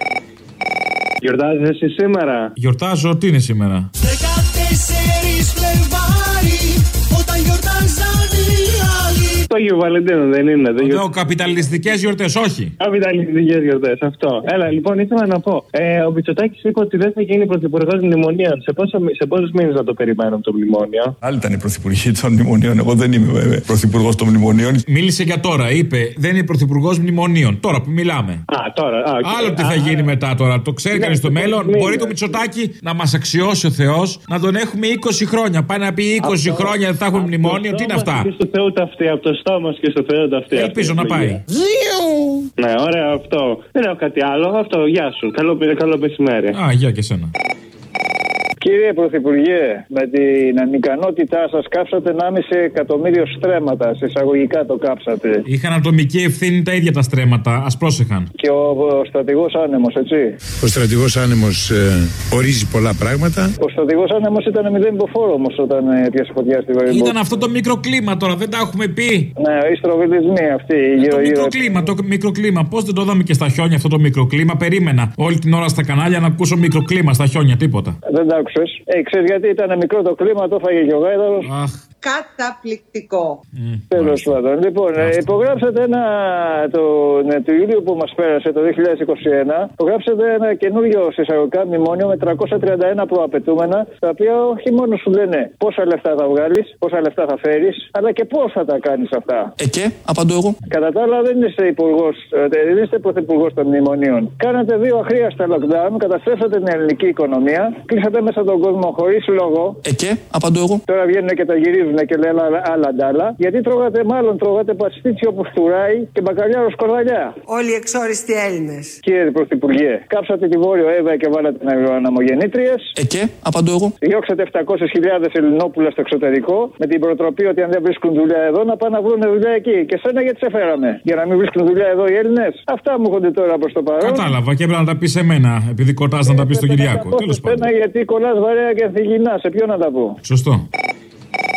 Γιορτάζεις εσύ σήμερα? Γιορτάζω, τι είναι σήμερα? δεκατέσσερις Φλεβάρι, όταν γιορτάζαν οι άλλοι. Το Άγιο Βαλεντίνο δεν είναι? Δεν γιορ... καπιταλιστικές γιορτές, όχι. Καπιταλιστικές γιορτές, αυτό. Έλα, λοιπόν, ήθελα να πω. Ε, ο Μητσοτάκης είπε ότι δεν θα γίνει πρωθυπουργός μνημονίων. Σε, πόσο, σε πόσους μήνες να το περιμένουμε το μνημόνιο? Άλλοι ήταν οι πρωθυπουργοί των μνημονίων. Εγώ δεν είμαι πρωθυπουργός των μνημονίων. Μίλησε για τώρα. Είπε δεν είναι πρωθυπουργός μνημονίων. Τώρα που μιλάμε. Α, τώρα. Α, okay. Άλλο τι θα α, γίνει α, μετά τώρα. Το ξέρει κανείς στο μέλλον. Μήνες. Μπορεί το Μητσοτάκη να μας αξιώσει ο Θεός να τον έχουμε είκοσι χρόνια. Πάει να πει είκοσι αυτό, χρόνια δεν θα έχουμε μνημόνιο. Τι είναι αυτά? Και στο Θεό τα αυτή, από το στόμα και στο Θεό τα αυτή. Ελπίζω να πάει. Ναι, ωραία αυτό. Δεν έχω κάτι άλλο. Αυτό, γεια σου. Καλό, καλό μεσημέρι. Α, γεια και σένα. Κύριε Πρωθυπουργέ, με την ανικανότητά σας κάψατε ενάμιση εκατομμύριο στρέμματα. Σε εισαγωγικά το κάψατε. Είχαν ατομική ευθύνη τα ίδια τα στρέμματα. Ας πρόσεχαν. Και ο, ο στρατηγός Άνεμος, έτσι. Ο στρατηγός Άνεμος ε, ορίζει πολλά πράγματα. Ο στρατηγός Άνεμος ήταν μηδέν υποφόρο όμως όταν ε, πιάσε φωτιά στη Βαρύμπο. Ήταν αυτό το μικροκλίμα τώρα, δεν τα έχουμε πει. Ναι, οι στροβιλισμοί αυτοί. Ε, το μικροκλίμα, το μικροκλίμα. Πώς δεν το δούμε και στα χιόνια αυτό το μικροκλίμα? Περίμενα όλη την ώρα στα κανάλια να ακούσω μικροκλίμα στα χιόνια, τίποτα. Δεν τα άκουσες. Ε, ξέρεις γιατί ήταν μικρό το κλίμα, το έφαγε και ο γάιδαρος. Αχ. Καταπληκτικό. Mm, Τέλος πάντων. Λοιπόν, ε, υπογράψατε ένα. Το, ναι, του Ιούλιο που μας πέρασε, το δύο χιλιάδες είκοσι ένα, υπογράψατε ένα καινούριο συσσαγωγικά μνημόνιο με τριακόσια τριάντα ένα προαπαιτούμενα, τα οποία όχι μόνο σου λένε πόσα λεφτά θα βγάλεις, πόσα λεφτά θα φέρεις, αλλά και πώς θα τα κάνεις αυτά. Ε, και, απαντώ εγώ. Κατά τα άλλα, δεν είστε υπουργός, δεν είστε πρωθυπουργός των μνημονίων. Κάνατε δύο αχρίαστα lockdown, καταστρέψατε την ελληνική οικονομία, κλείσατε μέσα τον κόσμο χωρίς λόγο. Ε, και, απαντώ εγώ. Τώρα βγαίνουν και τα γυρίζουν και λένε άλλα ντάλα. Γιατί τρώγατε, μάλλον τρώγατε παστίτσιο που φτουράει και μπακαλιάρο σκορδαλιά. Όλοι οι εξόριστοι Έλληνες. Κύριε Πρωθυπουργέ, κάψατε τη Βόρειο Εύα και βάλατε την αναμογεννήτριες. Ε, και, απαντώ εγώ. Διώξατε επτακόσιες χιλιάδες Ελληνόπουλα στο εξωτερικό με την προτροπή ότι αν δεν βρίσκουν δουλειά εδώ να πάνε να βρουν δουλειά εκεί. Και σένα γιατί σε φέραμε? Για να μην βρίσκουν δουλειά εδώ οι Έλληνες. Αυτά μου έρχονται τώρα προς το παρόν. Κατάλαβα και έπρεπε να τα πει σε μένα, επειδή κοτάς να τα πει στον Κυριάκο. Τέλος πάντων. Γιατί κολλάς βαρέα και ανθυγινά, σε ποιον να τα πω. Σωστό.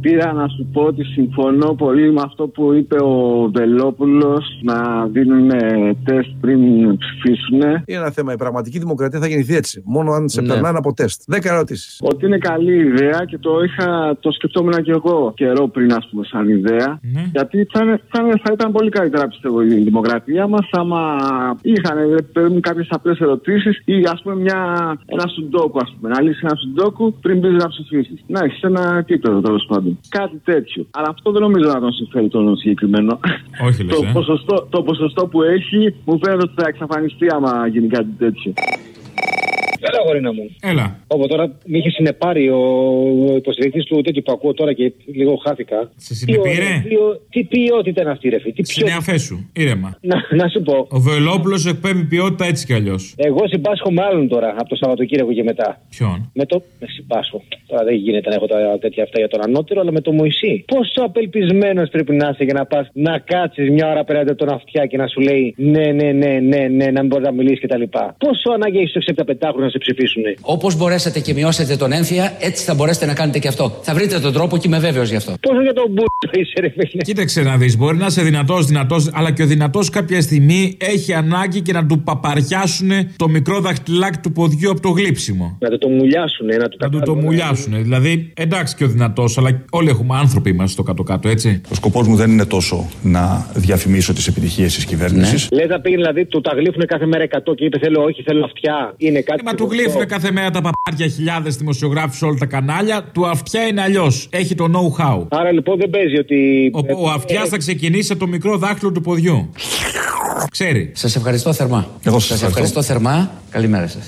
Πήρα να σου πω ότι συμφωνώ πολύ με αυτό που είπε ο Βελόπουλος, να δίνουν τεστ πριν ψηφίσουν. Είναι ένα θέμα. Η πραγματική δημοκρατία θα γεννηθεί έτσι. Μόνο αν σε ναι. περνάνε από τεστ. Δέκα ερωτήσεις. Ότι είναι καλή ιδέα και το, είχα, το σκεφτόμουν και εγώ καιρό πριν, ας πούμε, σαν ιδέα. Ναι. Γιατί θα, θα, θα ήταν πολύ καλύτερα, πιστεύω, η δημοκρατία μας άμα είχαν κάποιες απλές ερωτήσεις ή, ας πούμε, μια, ένα σουντόκου, ας πούμε. Να λύσει ένα σουντόκου πριν μπει να ψηφίσει. Να έχει ένα επίπεδο, τέλος πάντων. Κάτι τέτοιο. Αλλά αυτό δεν νομίζω να τον συμφέρει τον συγκεκριμένο. Όχι, λες, το, ε? ποσοστό, το ποσοστό που έχει μου φαίνεται ότι θα εξαφανιστεί άμα γίνει κάτι τέτοιο. Έλα, γορίνα μου. Έλα. Όπου τώρα με είχε συνεπάρει ο υποστηρικτής του τέτοιου που ακούω τώρα και λίγο χάθηκα. Σε συνεπήρε? Τι, τι ποιότητα είναι αυτή, ρε φίλε. Συνεαφέ σου, ήρεμα. Να, να σου πω. Ο Βελόπουλος εκπέμπει ποιότητα έτσι κι αλλιώς. Εγώ συμπάσχω με άλλον τώρα από το Σαββατοκύριακο και μετά. Ποιον? Με το. Με συμπάσχω. Τώρα δεν γίνεται να έχω τα τέτοια αυτά για τον ανώτερο, αλλά με το Μωυσή. Πόσο απελπισμένος πρέπει να είσαι για να πας να κάτσεις μια ώρα πέρα από τον αυτιά και να σου λέει ναι, ναι, ναι, ναι, ναι, να μην μπορεί να μιλήσει κτλ. Πόσο ανάγκη έχει στο εξεπταπεντάχρονο να σε ψηφίσουν. Όπως μπορέσατε και μειώσετε τον έμφυα, έτσι θα μπορέσετε να κάνετε και αυτό. Θα βρείτε τον τρόπο και είμαι βέβαιος γι' αυτό. Πόσο για τον μπου είσαι, ρε φίλε. Κοίταξε να δεις, μπορεί να είσαι δυνατός, δυνατός, αλλά και ο δυνατός κάποια στιγμή έχει ανάγκη και να του παπαριάσουν το μικρό δαχτυλάκι του ποδιού από το γλύψιμο. Να το, το μουλιάσουν, να του να το, το μουλιάσουν. Δηλαδή, εντάξει και ο δυνατός, αλλά όλοι έχουμε άνθρωποι είμαστε στο κάτω-κάτω, έτσι. Ο σκοπός μου δεν είναι τόσο να διαφημίσω τις επιτυχίες της κυβέρνησης. Ναι. Λες να πήγαινε δηλαδή, του τα γλύφουν κάθε μέρα εκατό και είπε θέλω, όχι, θέλω αυτιά. Είναι κάτι. Ε, μα του γλύφουν κάθε μέρα τα παπάρια χιλιάδες δημοσιογράφους σε όλα τα κανάλια. Του αυτιά είναι αλλιώς. Έχει το know-how. Άρα λοιπόν δεν παίζει ότι. Ο, ο αυτιάς θα ξεκινήσει από το μικρό δάχτυλο του ποδιού. Ξέρει. Σας ευχαριστώ θερμά. Εγώ σας, σας ευχαριστώ θερμά. Καλημέρα σας.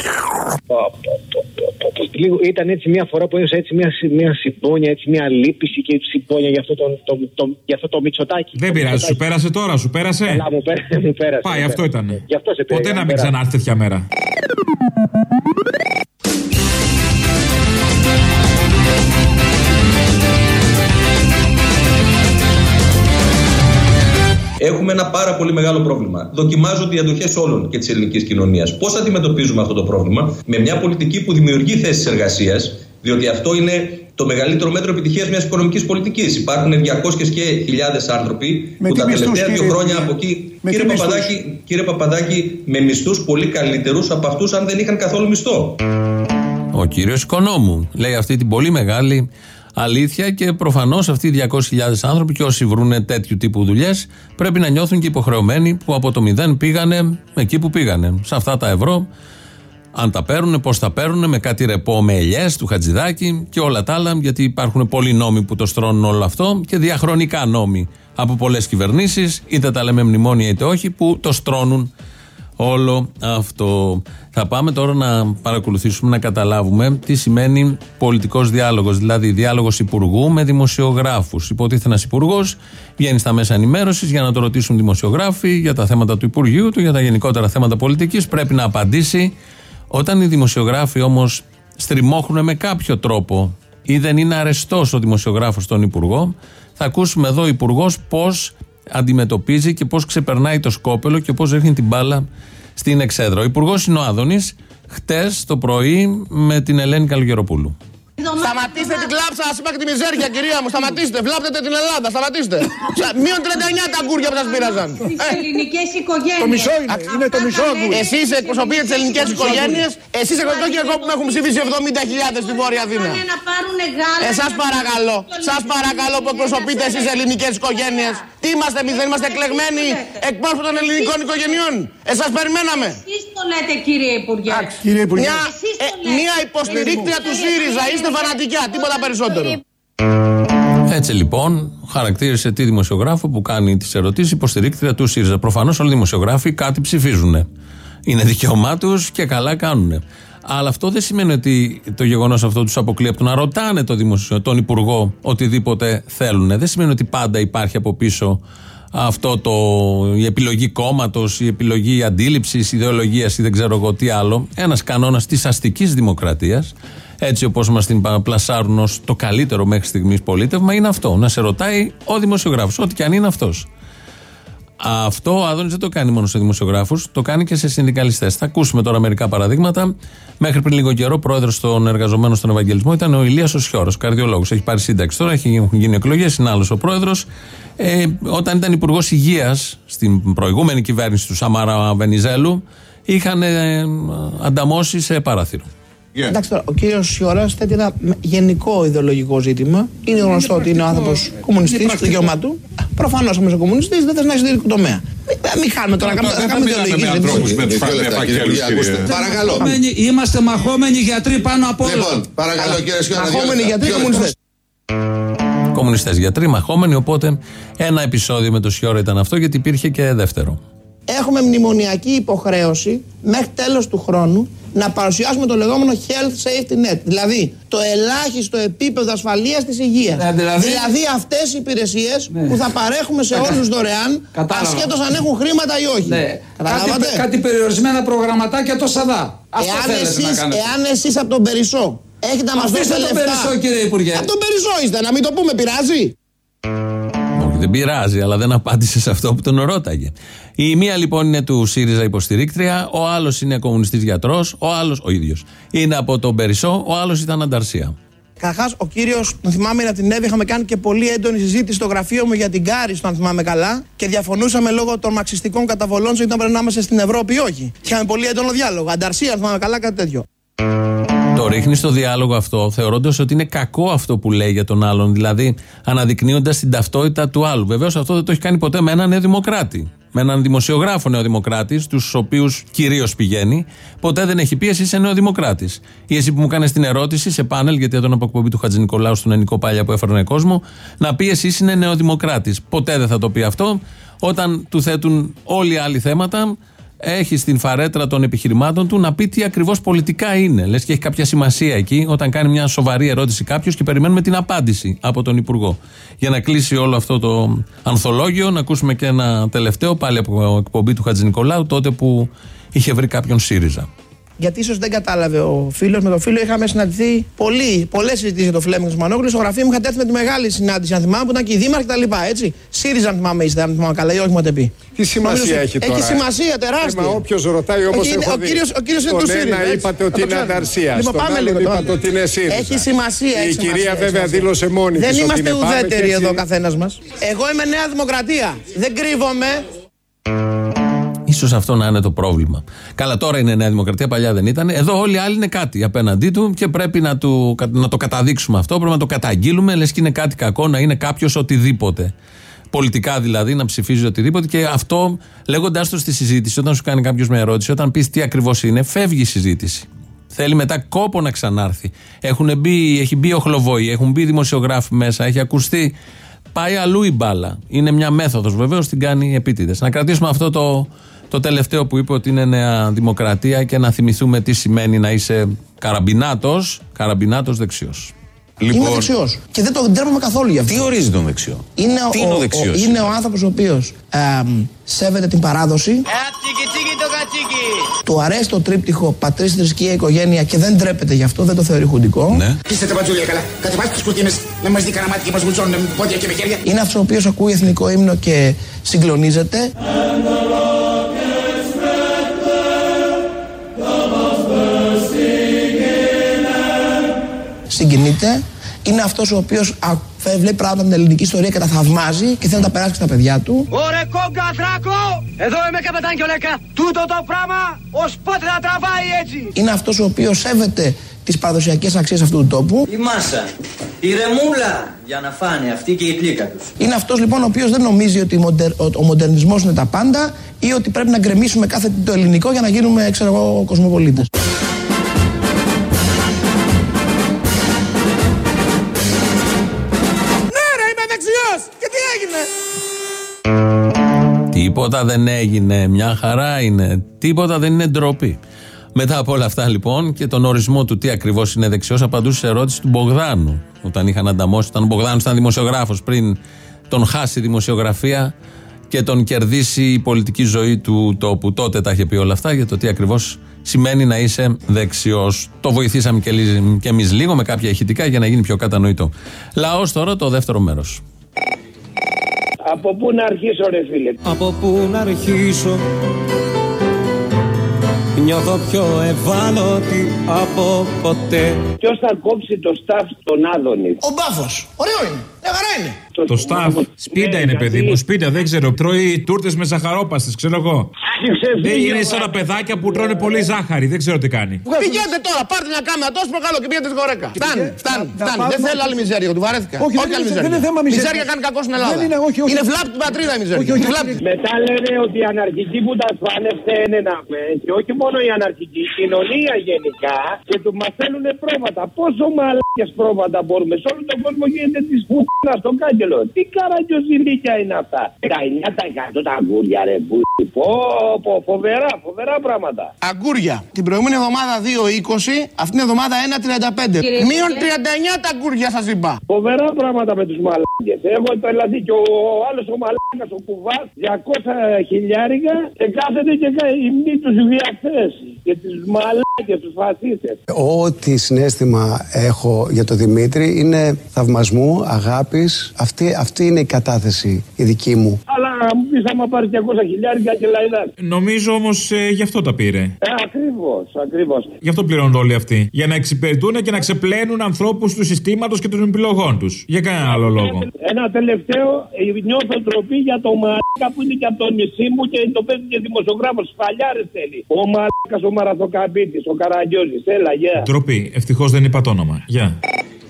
Λίγο, ήταν έτσι μια φορά που ένιωσα έτσι μια, μια συμπόνια, έτσι μια λύπηση και συμπόνια για αυτό το, το, το, το, για αυτό το Μητσοτάκι. Δεν πειράζει, σου πέρασε τώρα, σου πέρασε. Καλά, μου πέρασε, μου πέρασε. Πάει, μου αυτό ήταν. Ποτέ να μην ξανάρθει τέτοια μέρα. Έχουμε ένα πάρα πολύ μεγάλο πρόβλημα. Δοκιμάζονται οι αντοχές όλων και της ελληνικής κοινωνίας. Πώς αντιμετωπίζουμε αυτό το πρόβλημα? Με μια πολιτική που δημιουργεί θέσεις εργασίας, διότι αυτό είναι το μεγαλύτερο μέτρο επιτυχίας μιας οικονομικής πολιτικής. Υπάρχουν διακόσιες χιλιάδες άνθρωποι με που τα τελευταία μισθούς, δύο κύριε, χρόνια από εκεί. Κύριε Παπαδάκη, κύριε Παπαδάκη, με μισθούς πολύ καλύτερους από αυτούς αν δεν είχαν καθόλου μισθό. Ο κύριος Οικονόμου λέει αυτή την πολύ μεγάλη αλήθεια και προφανώς αυτοί οι διακόσιες χιλιάδες άνθρωποι και όσοι βρουν τέτοιου τύπου δουλειές πρέπει να νιώθουν και υποχρεωμένοι που από το μηδέν πήγανε εκεί που πήγανε. Σε αυτά τα ευρώ, αν τα παίρνουν, πώς τα παίρνουν, με κάτι ρεπό με ελιές του Χατζηδάκη και όλα τα άλλα, γιατί υπάρχουν πολλοί νόμοι που το στρώνουν όλο αυτό και διαχρονικά νόμοι από πολλές κυβερνήσεις, είτε τα λέμε μνημόνια είτε όχι, που το στρώνουν όλο αυτό. Θα πάμε τώρα να παρακολουθήσουμε, να καταλάβουμε τι σημαίνει πολιτικός διάλογος, δηλαδή διάλογος υπουργού με δημοσιογράφους. Υποτίθεται ένας υπουργός βγαίνει στα μέσα ενημέρωσης για να το ρωτήσουν δημοσιογράφοι για τα θέματα του Υπουργείου του, για τα γενικότερα θέματα πολιτικής. Πρέπει να απαντήσει. Όταν οι δημοσιογράφοι όμως στριμώχνουν με κάποιο τρόπο ή δεν είναι αρεστός ο δημοσιογράφος στον υπουργό, θα ακούσουμε εδώ ο υπουργός πώς αντιμετωπίζει και πώς ξεπερνάει το σκόπελο και πώς ρίχνει την μπάλα στην εξέδρα. Ο υπουργός είναι ο Άδωνης, χτες το πρωί με την Ελένη Καλογεροπούλου. Σταματήστε την κλάψα, σας είπα και τη μιζέρια, κυρία μου. Σταματήστε, βλάπτετε την Ελλάδα. Σταματήστε. Μείον τριάντα εννιά τα αγκούρια που σας πήραζαν. Τις ελληνικές οικογένειες. Το μισό είναι, είναι το μισό αγκούρι. Εσείς εκπροσωπείτε τις ελληνικές οικογένειες. Εσείς εκπροσωπείτε και εγώ που με έχουν ψηφίσει εβδομήντα χιλιάδες στη Βόρεια Αθήνα. Ε, σας παρακαλώ, σας παρακαλώ που εκπροσωπείτε εσείς ελληνικές οικογένειες. Τι είμαστε εμείς, δεν είμαστε εκλεγμένοι εκπρόσωποι των ελληνικών οικογενειών. Εσάς περιμέναμε. Εσείς το λέτε, κύριε Υπουργέ. Μια, ε, μια υποστηρίκτρια του ΣΥΡΙΖΑ. Είστε φανατικά, τίποτα περισσότερο. Έτσι λοιπόν χαρακτήρισε τη δημοσιογράφο που κάνει τις ερωτήσεις υποστηρίκτρια του ΣΥΡΙΖΑ. Προφανώς όλοι οι δημοσιογράφοι κάτι ψηφίζουν. Είναι δικαίωμά τους και καλά κάνουν. Αλλά αυτό δεν σημαίνει ότι το γεγονός αυτό τους αποκλεί από το να ρωτάνε τον, δημοσιο... τον υπουργό οτιδήποτε θέλουν. Δεν σημαίνει ότι πάντα υπάρχει από πίσω αυτό το, η επιλογή κόμματος, η επιλογή αντίληψης, ιδεολογίας ή δεν ξέρω εγώ τι άλλο. Ένας κανόνας της αστικής δημοκρατίας, έτσι όπως μας την πλασάρουν ως το καλύτερο μέχρι στιγμής πολίτευμα, είναι αυτό. Να σε ρωτάει ο δημοσιογράφος, ό,τι και αν είναι αυτός. Αυτό ο Άδωνης δεν το κάνει μόνο σε δημοσιογράφους, το κάνει και σε συνδικαλιστές. Θα ακούσουμε τώρα μερικά παραδείγματα. Μέχρι πριν λίγο καιρό, πρόεδρος των εργαζομένων στον Ευαγγελισμό ήταν ο Ηλίας ο Σιώρος, καρδιολόγος. Έχει πάρει σύνταξη τώρα, έχουν γίνει εκλογές, είναι άλλος ο πρόεδρος. Ε, όταν ήταν υπουργός υγείας στην προηγούμενη κυβέρνηση του Σαμάρα Βενιζέλου, είχαν ε, ανταμώσει σε παράθυρο. Yeah. Εντάξει τώρα, ο κύριος Σιώρας θέτει ένα γενικό ιδεολογικό ζήτημα. Είναι γνωστό ότι είναι ο άνθρωπος κομμουνιστής, το δικαίωμά του. Προφανώς όμως ο κομμουνιστής δεν θες να έχει ιδιωτικό τομέα. Μην χάνουμε τώρα, κάνουμε ιδεολογική συζήτηση. Παρακαλώ. Είμαστε μαχόμενοι γιατροί πάνω από όλα. Λοιπόν, παρακαλώ κύριε Σιώρα. Μαχόμενοι γιατροί κομμουνιστές. Κομμουνιστές γιατροί, μαχόμενοι, οπότε ένα επεισόδιο με το Σιώρα ήταν αυτό, γιατί υπήρχε και δεύτερο. Έχουμε μνημονιακή υποχρέωση μέχρι τέλος του χρόνου να παρουσιάσουμε το λεγόμενο health safety net, δηλαδή το ελάχιστο επίπεδο ασφαλείας της υγείας. Ναι, δηλαδή... δηλαδή αυτές οι υπηρεσίες ναι. που θα παρέχουμε σε όλους δωρεάν, ασχέτως αν έχουν χρήματα ή όχι. Ναι. Κάτι, κάτι περιορισμένα προγραμματάκια το ΣΑΔΑ. Εάν εσείς, εάν εσείς από τον Περισσό έχετε να μας δώσετε λεφτά... Περισσό, κύριε Υπουργέ. Από τον Περισσό είστε, να μην το πούμε, πειράζει. Δεν πειράζει, αλλά δεν απάντησε σε αυτό που τον ρώταγε. Η μία λοιπόν είναι του ΣΥΡΙΖΑ υποστηρίκτρια, ο άλλος είναι κομμουνιστής γιατρός, ο άλλος, ο ίδιος, είναι από τον Περισσό, ο άλλος ήταν ανταρσία. Καταρχάς, ο κύριος, τον θυμάμαι, είναι από την Εύη, είχαμε κάνει και πολύ έντονη συζήτηση στο γραφείο μου για την Κάριστο, αν θυμάμαι καλά, και διαφωνούσαμε λόγω των μαξιστικών καταβολών, σε ήταν πρέπει να είμαστε στην Ευρώπη ή όχι. Είχαμε πολύ έντονο διάλογο. Ανταρσία, αν θυμάμαι καλά, κάτι τέτοιο. Το ρίχνει στο διάλογο αυτό, θεωρώντας ότι είναι κακό αυτό που λέει για τον άλλον, δηλαδή αναδεικνύοντας την ταυτότητα του άλλου. Βεβαίως αυτό δεν το έχει κάνει ποτέ με έναν νεοδημοκράτη. Με έναν δημοσιογράφο νεοδημοκράτη, στους οποίους κυρίως πηγαίνει, ποτέ δεν έχει πει εσύ είσαι νεοδημοκράτης. Ή εσύ που μου κάνεις την ερώτηση σε πάνελ, γιατί ήταν από εκπομπή του Χατζηνικολάου στον Ενικό Πάλια που έφερνε κόσμο, να πει εσύ είσαι νεοδημοκράτης. Ποτέ δεν θα το πει αυτό. Όταν του θέτουν όλοι οι άλλοι θέματα, έχει στην φαρέτρα των επιχειρημάτων του να πει τι ακριβώς πολιτικά είναι. Λες και έχει κάποια σημασία εκεί, όταν κάνει μια σοβαρή ερώτηση κάποιος και περιμένουμε την απάντηση από τον Υπουργό. Για να κλείσει όλο αυτό το ανθολόγιο, να ακούσουμε και ένα τελευταίο, πάλι από εκπομπή του Χατζηνικολάου, τότε που είχε βρει κάποιον ΣΥΡΙΖΑ. Γιατί ίσως δεν κατάλαβε ο φίλος. Με τον φίλο είχαμε συναντηθεί πολλές συζητήσεις για το Φλέμινγκ του Μανόγλου. Στο γραφείο μου είχατε έρθει με τη μεγάλη συνάντηση, αν θυμάμαι, που ήταν και οι δήμαρχοι κτλ. Έτσι. ΣΥΡΙΖΑ, αν θυμάμαι, είστε, αν θυμάμαι καλά, ή όχι, μου είχατε πει. Τι σημασία έχει τώρα. Έχει σημασία τεράστια. Μα όποιος ρωτάει όμως. Ο κύριος είναι του ΣΥΡΙΖΑ. Στον ένα είπατε ότι είναι ανταρσία. Λοιπόν, πάμε λίγο. Είπατε ότι είναι ΣΥΡΙΖΑ. Έχει σημασία. Η κυρία βέβαια δήλωσε μόνη της. Δεν είμαστε ουδέτεροι εδώ ο καθένας μας. Εγώ είμαι Νέα Δημοκρατία. Δεν κρύβομαι. Ίσως αυτό να είναι το πρόβλημα. Καλά, τώρα είναι Νέα Δημοκρατία, παλιά δεν ήταν. Εδώ όλοι οι άλλοι είναι κάτι απέναντί του και πρέπει να, του, να το καταδείξουμε αυτό. Πρέπει να το καταγγείλουμε, λες και είναι κάτι κακό να είναι κάποιος οτιδήποτε. Πολιτικά δηλαδή, να ψηφίζει οτιδήποτε. Και αυτό λέγοντάς το στη συζήτηση, όταν σου κάνει κάποιος μια ερώτηση, όταν πεις τι ακριβώς είναι, φεύγει η συζήτηση. Θέλει μετά κόπο να ξανάρθει. Έχουν μπει, έχει μπει οχλοβόη, έχουν μπει δημοσιογράφοι μέσα, έχει ακουστεί. Πάει αλλού η μπάλα. Είναι μια μέθοδος, βεβαίως την κάνει επίτηδες. Να κρατήσουμε αυτό το. Το τελευταίο που είπε ότι είναι Νέα Δημοκρατία και να θυμηθούμε τι σημαίνει να είσαι καραμπινάτος, καραμπινάτος δεξιός. Λοιπόν, είμαι δεξιός και δεν το ντρέπομαι καθόλου γι' αυτό. Τι ορίζει τον δεξιό? Είναι τι ο, είναι ο δεξιός? Ο, είναι ο άνθρωπος ο οποίος ε, σέβεται την παράδοση. Του αρέσει το τρίπτυχο πατρίς, θρησκεία, οικογένεια και δεν ντρέπεται γι' αυτό, δεν το θεωρεί χουντικό. Ναι. Πείστε πατζούλια καλά. Κατεβάστε τις κουρτίνες, να μας δει καναμάτι και μας γουτσώνουν με πόδια και με χέρια. Είναι αυτός ο οποίος ακούει εθνικό ύμνο και συγκλονίζεται. Συγκινείται. Είναι αυτός ο οποίος βλέπει πράγματα με την ελληνική ιστορία και τα θαυμάζει και θέλει να τα περάσει και στα παιδιά του. Ωρε κόγκα δράκο! Εδώ είμαι καπετάν Κιολέκα. Τούτο το πράγμα ως πότε θα τραβάει έτσι. Είναι αυτός ο οποίος σέβεται τις παραδοσιακές αξίες αυτού του τόπου. Η μάσα, η ρεμούλα για να φάνε αυτή και η πλήκα τους. Είναι αυτός λοιπόν ο οποίος δεν νομίζει ότι ο μοντερνισμός είναι τα πάντα ή ότι πρέπει να γκρεμίσουμε κάθε το ελληνικό για να γίνουμε, ξέρω εγώ, κοσμοπολίτες. Τίποτα δεν έγινε, μια χαρά είναι. Τίποτα δεν είναι ντροπή. Μετά από όλα αυτά λοιπόν και τον ορισμό του τι ακριβώς είναι δεξιός, απαντούσε σε ερώτηση του Μπογδάνου. Όταν είχαν ανταμώσει, όταν ο Μπογδάνος ήταν δημοσιογράφος, πριν τον χάσει η δημοσιογραφία και τον κερδίσει η πολιτική ζωή του τόπου. Τότε τα είχε πει όλα αυτά για το τι ακριβώς σημαίνει να είσαι δεξιός. Το βοηθήσαμε και εμείς λίγο με κάποια ηχητικά για να γίνει πιο κατανοητό. Λαός τώρα, το δεύτερο μέρος. Από πού να αρχίσω, ρε φίλε? Από πού να αρχίσω? Νιώθω πιο ευάλωτη από ποτέ. Ποιος θα κόψει το staff στον Άδωνη? Ο Μπάφος. Ωραίο είναι. Μια χαρά είναι. Το staff. Σπίντα είναι, παιδί μου. Σπίντα, δεν ξέρω. Τρώει τούρτες με ζαχαρόπαστες, ξέρω εγώ. Δεν είναι σαν τα παιδάκια που τρώνε πολύ ζάχαρη. Δεν ξέρω τι κάνει. Πηγαίνετε τώρα, πάρτε μια κάμερα τόσο προκαλώ και πήγαινε στη Γορέκα. Φτάνει, φτάνει, φτάνει. Δεν θέλω άλλη μιζέρια, του βαρέθηκα. Όχι άλλη μιζέρια. Δεν είναι θέμα μιζέρια. Μιζέρια κάνει κακό στην Ελλάδα. Είναι βλάπτη την πατρίδα η μιζέρια. Μετά λένε ότι οι αναρχικοί που τα σπάνε φταίνε να πούμε. Και όχι μόνο οι αναρχικοί, η κοινωνία γενικά. Και του μα θέλουν πρόβατα. Πόσο μαλάκες πρόβατα μπορούμε? Σε όλο τον κόσμο γίνεται τη φούτνα στον κάγκελο. Τι καραγκιοζηλίκια είναι αυτά? δεκαεννιά τοις εκατό τα αγκούρια, ρε που. Πω, πω, φοβερά, φοβερά πράγματα. Αγκούρια. Την προηγούμενη εβδομάδα δύο είκοσι, αυτήν την εβδομάδα ένα τριάντα πέντε. Μείον τριάντα εννιά τα αγκούρια σας είπα. Φοβερά πράγματα με τους μαλάκες. Έχω τρελαθεί και ο άλλος ο μαλάκας ο κουβάς διακόσια χιλιάρικα και κάθεται και ημνεί τους βιαστές και τους μαλάκες, τους φασίστες. Ό,τι συναίσθημα έχω για τον Δημήτρη είναι θαυμασμού, αγάπης. Αυτή, αυτή είναι η κατάθεση η δική μου. Αλλά μου πεις άμα πάρει διακόσια χιλιάρικα και λαϊδάς. Νομίζω όμως ε, γι' αυτό τα πήρε. Ε, ακριβώς, ακριβώς. Γι' αυτό πληρώνουν όλοι αυτοί. Για να εξυπηρετούν και να ξεπλένουν ανθρώπους του συστήματος και των επιλογών τους. Για κανένα άλλο λόγο. Ένα τελευταίο, νιώθω ντροπή για το μαλάκα που είναι και από το νησί μου και το παίζει και δημοσιογράφος. Φαλιάρες θέλει. Ο μαλάκας ο Μαραθοκαμπίτης, ο Καραγκιόζης. Έλα, γεια. Yeah. Ντροπή. Ευτυχώς δεν είπα το όνομα. Γεια. Yeah.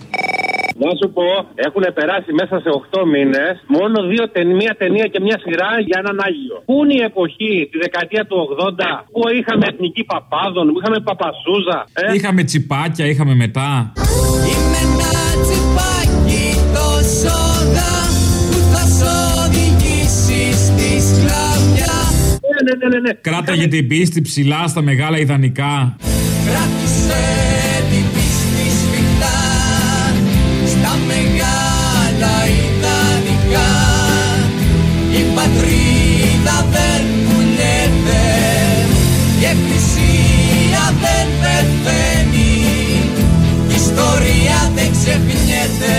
Να σου πω, έχουν περάσει μέσα σε οκτώ μήνες μόνο δύο ταινία, μία ταινία και μια σειρά για έναν Άγιο. Πού είναι η εποχή, τη δεκαετία του ογδόντα, που είχαμε εθνική Παπάδων, που είχαμε Παπασούζα. Ε? Είχαμε τσιπάκια, είχαμε μετά. Είμαι ένα τσιπάκι το σόδα που θα σ' οδηγήσει στη σκλαβιά. Ναι, ναι, ναι, ναι, ναι. Κράταγε την πίστη ψηλά στα μεγάλα ιδανικά. Κράτησε την πίστη σφιχτά στα μεγάλα ιδανικά. Η πατρίδα δεν πουλιέται, η εκκλησία δεν πεθαίνει, η ιστορία δεν ξεχνιέται.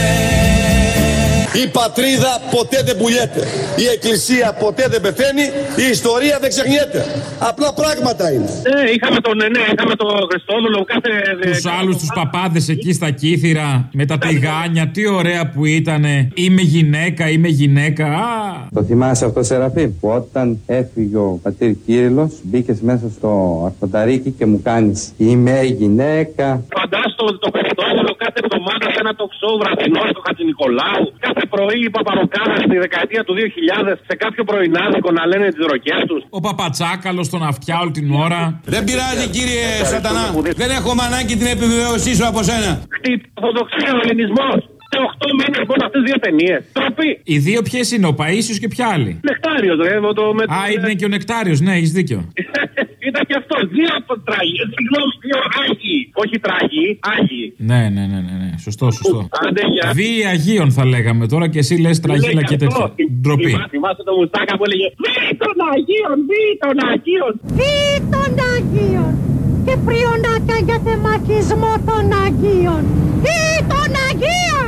Η πατρίδα ποτέ δεν πουλιέται, η εκκλησία ποτέ δεν πεθαίνει, η ιστορία δεν ξεχνιέται. Απλά πράγματα είναι. Ναι, είχαμε τον, ναι, είχαμε τον Χριστόδουλο, κάθε... Τους άλλους τους παπάδες εκεί στα Κύθυρα, με τα τηγάνια, τι ωραία που ήτανε. Είμαι γυναίκα, είμαι γυναίκα, α! Το θυμάσαι αυτό, Σεραφείμ, που όταν έφυγε ο πατήρ Κύριλλος, μπήκες μέσα στο αρχονταρίκι και μου κάνεις είμαι γυναίκα. Φαντάστο το Χριστόδουλο κάθε εβδομάδα σε ένα τοξό βραδινό στο Χατζηνικολάου. Κάθε πρωί οι παπαροκάδες στη δεκαετία του δύο χιλιάδες σε κάποιο πρωινάδικο να λένε τις ροκιές τους. Ο Παπατσάκαλος στον αυτιά όλη την ώρα. Δεν πειράζει, κύριε Σατανά. Δεν έχουμε ανάγκη την επιβεβαίωσή σου από σένα. Χτύπη, Ορθοδοξία, ο ελληνισμός. Σε οκτώ μήνες μόνο αυτές δύο ταινίες. Τροπή. Οι δύο ποιες είναι, ο Παΐσιος και ποια άλλη? Νεκτάριος, ρε. Το με... Α, είναι και ο Νεκτάριος, ναι, έχεις δίκιο. Ήταν και αυτό. Δύο τραγοί. Συγγνώμη, δύο άγιοι. Όχι τραγοί, άγιοι. Ναι, ναι, ναι, ναι, ναι. Σωστό, σωστό. Βίοι Αγίων θα λέγαμε τώρα και εσύ λες τραγίλα και τέτοια. Ντροπή. Θυμάσαι το μουστάκα που έλεγε Βίοι των Αγίων, Βίοι των Αγίων. Βίοι των Αγίων. Και πριονάκια για θεμαχισμό των Αγίων. Βίοι των Αγίων.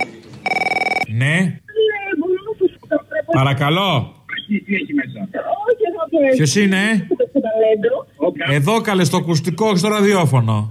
Ναι. Παρακαλώ. Ποιος είναι? Εδώ καλέ στο ακουστικό, όχι στο ραδιόφωνο.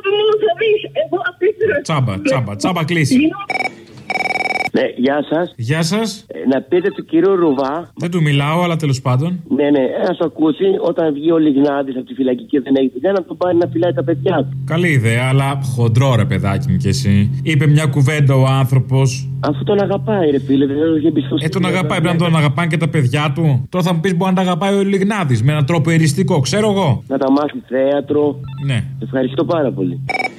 Τσάμπα, τσάμπα, τσάμπα κλείσει. Ναι, γεια σας. Γεια σας. Ε, να πείτε του κυρίου Ρουβά. Δεν του μιλάω, αλλά τέλος πάντων. Ναι, ναι, να το ακούσει όταν βγει ο Λιγνάδης από τη φυλακή και δεν έχει δουλειά, να τον πάρει να φυλάει τα παιδιά του. Καλή ιδέα, αλλά χοντρό ρε παιδάκι μου κι εσύ. Είπε μια κουβέντα ο άνθρωπος. Αφού τον αγαπάει, ρε φίλε, δεν έχει εμπιστοσύνη. Ε, τον αγαπάει, πρέπει να τον αγαπάνε και τα παιδιά του. Τώρα θα μου πει μπορεί να τα αγαπάει ο Λιγνάδης με έναν τρόπο εριστικό, ξέρω εγώ. Να τα μάθει θέατρο. Ναι. Ευχαριστώ πάρα πολύ.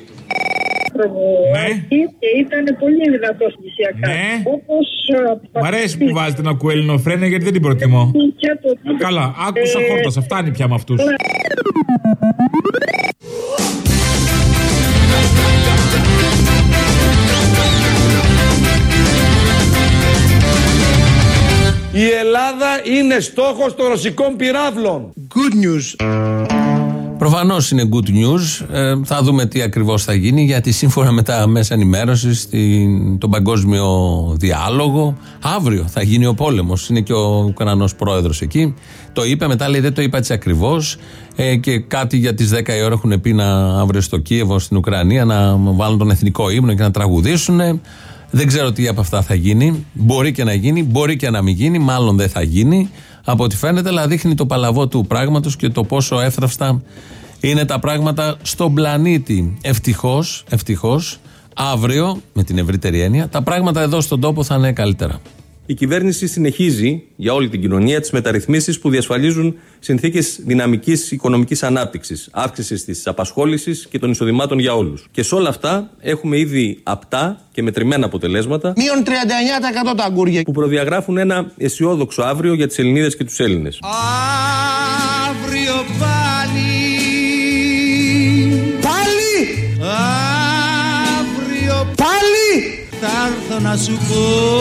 Ναι. Και ήταν πολύ δυνατός νησιακά. Ναι. Όπως, μ' αρέσει που βάζετε να ακούει ελληνοφρένεια γιατί δεν την προτιμώ. Καλά, άκουσα ε... χόρτασα, φτάνει πια με αυτούς. Η Ελλάδα είναι στόχος των ρωσικών πυράβλων. Good news. Προφανώς είναι good news. Ε, θα δούμε τι ακριβώς θα γίνει, γιατί σύμφωνα με τα μέσα ενημέρωσης, τον παγκόσμιο διάλογο, αύριο θα γίνει ο πόλεμος. Είναι και ο Ουκρανός πρόεδρος εκεί. Το είπε, μετά λέει δεν το είπα έτσι ακριβώς. Ε, και κάτι για τις δέκα η ώρα έχουν πει να αύριο στο Κίεβο, στην Ουκρανία, να βάλουν τον εθνικό ύμνο και να τραγουδήσουν. Δεν ξέρω τι από αυτά θα γίνει. Μπορεί και να γίνει, μπορεί και να μην γίνει, μάλλον δεν θα γίνει. Από ό,τι φαίνεται, αλλά δείχνει το παλαβό του πράγματος και το πόσο εύθραυστα είναι τα πράγματα στον πλανήτη. Ευτυχώς, ευτυχώς, αύριο, με την ευρύτερη έννοια, τα πράγματα εδώ στον τόπο θα είναι καλύτερα. Η κυβέρνηση συνεχίζει για όλη την κοινωνία τις μεταρρυθμίσεις που διασφαλίζουν συνθήκες δυναμικής οικονομικής ανάπτυξης, αύξησης της απασχόλησης και των εισοδημάτων για όλους. Και σε όλα αυτά έχουμε ήδη απτά και μετρημένα αποτελέσματα. Μείον τριάντα εννέα τοις εκατό τα αγκούρια. Που προδιαγράφουν ένα αισιόδοξο αύριο για τις Ελληνίδες και τους Έλληνες. Αύριο πάλι. Πάλι. Αύριο πάλι. Θα έρθω να σου πω.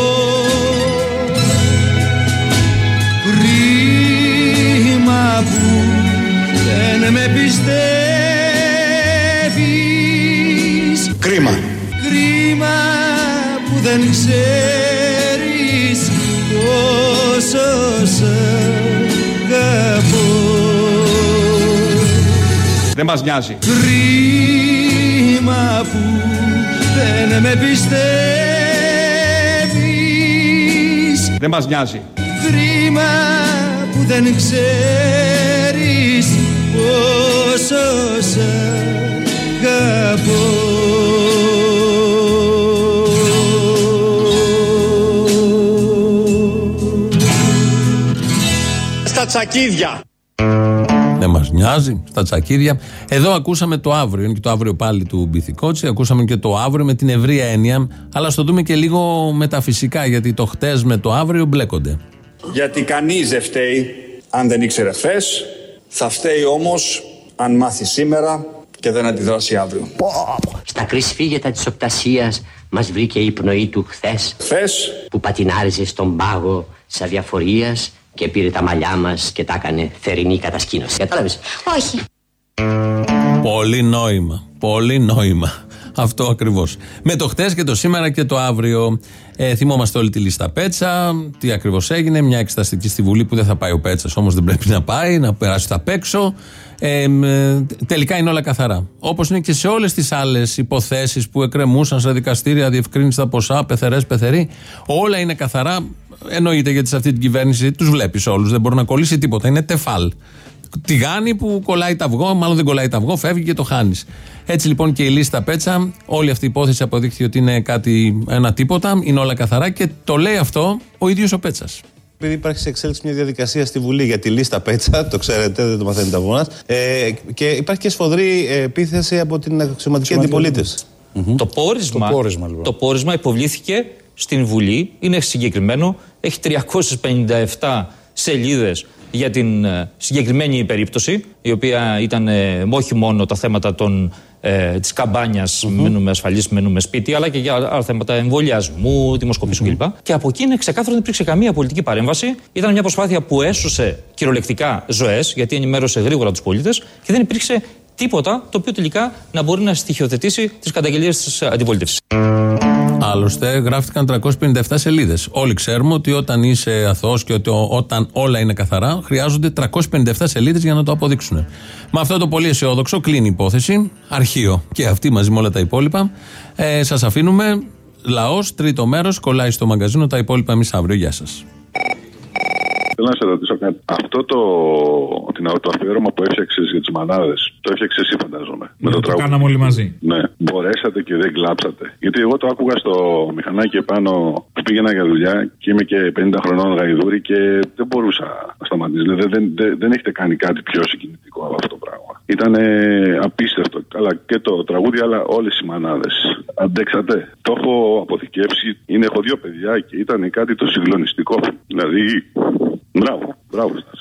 Κρίμα που δεν με πιστεύεις. Κρίμα. Κρίμα που δεν ξέρεις πόσο σε αγαπώ. Δεν μας νοιάζει. Κρίμα που δεν με πιστεύεις. Δεν μας νοιάζει. Κρίμα που δεν ξέρεις πόσο σε αγαπώ. Στα τσακίδια. Δεν μας νοιάζει, στα τσακίδια. Εδώ ακούσαμε το αύριο, είναι και το αύριο πάλι του Μπιθικότσι. Ακούσαμε και το αύριο με την ευρεία έννοια, αλλά στο δούμε και λίγο μεταφυσικά, γιατί το χτες με το αύριο μπλέκονται. Γιατί κανείς δεν φταίει αν δεν ήξερε χθες, θα φταίει όμως αν μάθει σήμερα και δεν αντιδράσει αύριο. Στα κρυσφύγετα της οπτασίας μας βρήκε η πνοή του χθες, χθες που πατινάριζε στον πάγο της αδιαφορίας και πήρε τα μαλλιά μας και τα έκανε θερινή κατασκήνωση. Κατάλαβες? Όχι. Πολύ νόημα. Πολύ νόημα. Αυτό ακριβώς. Με το χτες και το σήμερα και το αύριο. Ε, θυμόμαστε όλη τη λίστα Πέτσα. Τι ακριβώς έγινε. Μια εξεταστική στη Βουλή που δεν θα πάει ο Πέτσας, όμως δεν πρέπει να πάει, να περάσει τα απ' έξω. Ε, ε, τελικά είναι όλα καθαρά. Όπως είναι και σε όλες τις άλλες υποθέσεις που εκκρεμούσαν σε δικαστήρια, διευκρίνηση τα ποσά, πεθερές, πεθεροί. Όλα είναι καθαρά. Εννοείται, γιατί σε αυτή την κυβέρνηση τους βλέπεις όλους. Δεν μπορεί να κολλήσει τίποτα. Είναι τεφάλ. Τηγάνι που κολλάει τα αυγό, μάλλον δεν κολλάει τα αυγό, φεύγει και το χάνεις. Έτσι λοιπόν και η λίστα Πέτσα, όλη αυτή η υπόθεση αποδείχθηκε ότι είναι κάτι, ένα τίποτα, είναι όλα καθαρά και το λέει αυτό ο ίδιος ο Πέτσας. Επειδή υπάρχει σε εξέλιξη μια διαδικασία στη Βουλή για τη λίστα Πέτσα, το ξέρετε, δεν το μαθαίνετε από εμάς, ε, και υπάρχει και σφοδρή επίθεση από την αξιωματική αντιπολίτευση. Mm-hmm. Το, πόρισμα, το, πόρισμα, λοιπόν. το πόρισμα υποβλήθηκε στην Βουλή, είναι συγκεκριμένο, έχει τριακόσιες πενήντα επτά σελίδες για την συγκεκριμένη περίπτωση, η οποία ήταν ε, όχι μόνο τα θέματα των, ε, της καμπάνιας, mm-hmm. μένουμε ασφαλείς, μένουμε σπίτι, αλλά και για άλλα θέματα εμβολιασμού, δημοσκοπήσεων mm-hmm. κλπ. Και από εκεί είναι ξεκάθαρο δεν υπήρξε καμία πολιτική παρέμβαση. Ήταν μια προσπάθεια που έσωσε κυριολεκτικά ζωές, γιατί ενημέρωσε γρήγορα τους πολίτες και δεν υπήρξε τίποτα το οποίο τελικά να μπορεί να στοιχειοθετήσει τις καταγγελίες της αντιπολίτευσης. Άλλωστε, γράφτηκαν τριακόσιες πενήντα επτά σελίδες. Όλοι ξέρουμε ότι όταν είσαι αθώος και ότι όταν όλα είναι καθαρά, χρειάζονται τριακόσιες πενήντα επτά σελίδες για να το αποδείξουν. Με αυτό το πολύ αισιόδοξο κλείνει η υπόθεση. Αρχείο και αυτή μαζί με όλα τα υπόλοιπα. Ε, σας αφήνουμε. Λαός, τρίτο μέρος, κολλάει στο μαγκαζίνο. Τα υπόλοιπα εμείς αύριο. Γεια σας. Θέλω να σε ρωτήσω κάτι. Αυτό το, το αφιέρωμα που έφτιαξες για τις μανάδες, το έφτιαξες εσύ, φαντάζομαι. Ναι, με το, το κάναμε όλοι μαζί. Ναι, μπορέσατε και δεν κλάψατε. Γιατί εγώ το άκουγα στο μηχανάκι επάνω που πήγαινα για δουλειά και είμαι και πενήντα χρονών γαϊδούρη και δεν μπορούσα να σταματήσω. Δεν, δεν, δεν, δεν έχετε κάνει κάτι πιο συγκινητικό από αυτό το πράγμα. Ήταν απίστευτο. Αλλά και το τραγούδι, αλλά όλες οι μανάδες. Αντέξατε. Το έχω αποθηκεύσει. Είναι, έχω δύο παιδιά και ήταν κάτι το συγκλονιστικό. Δηλαδή. Μπράβο, μπράβο σας.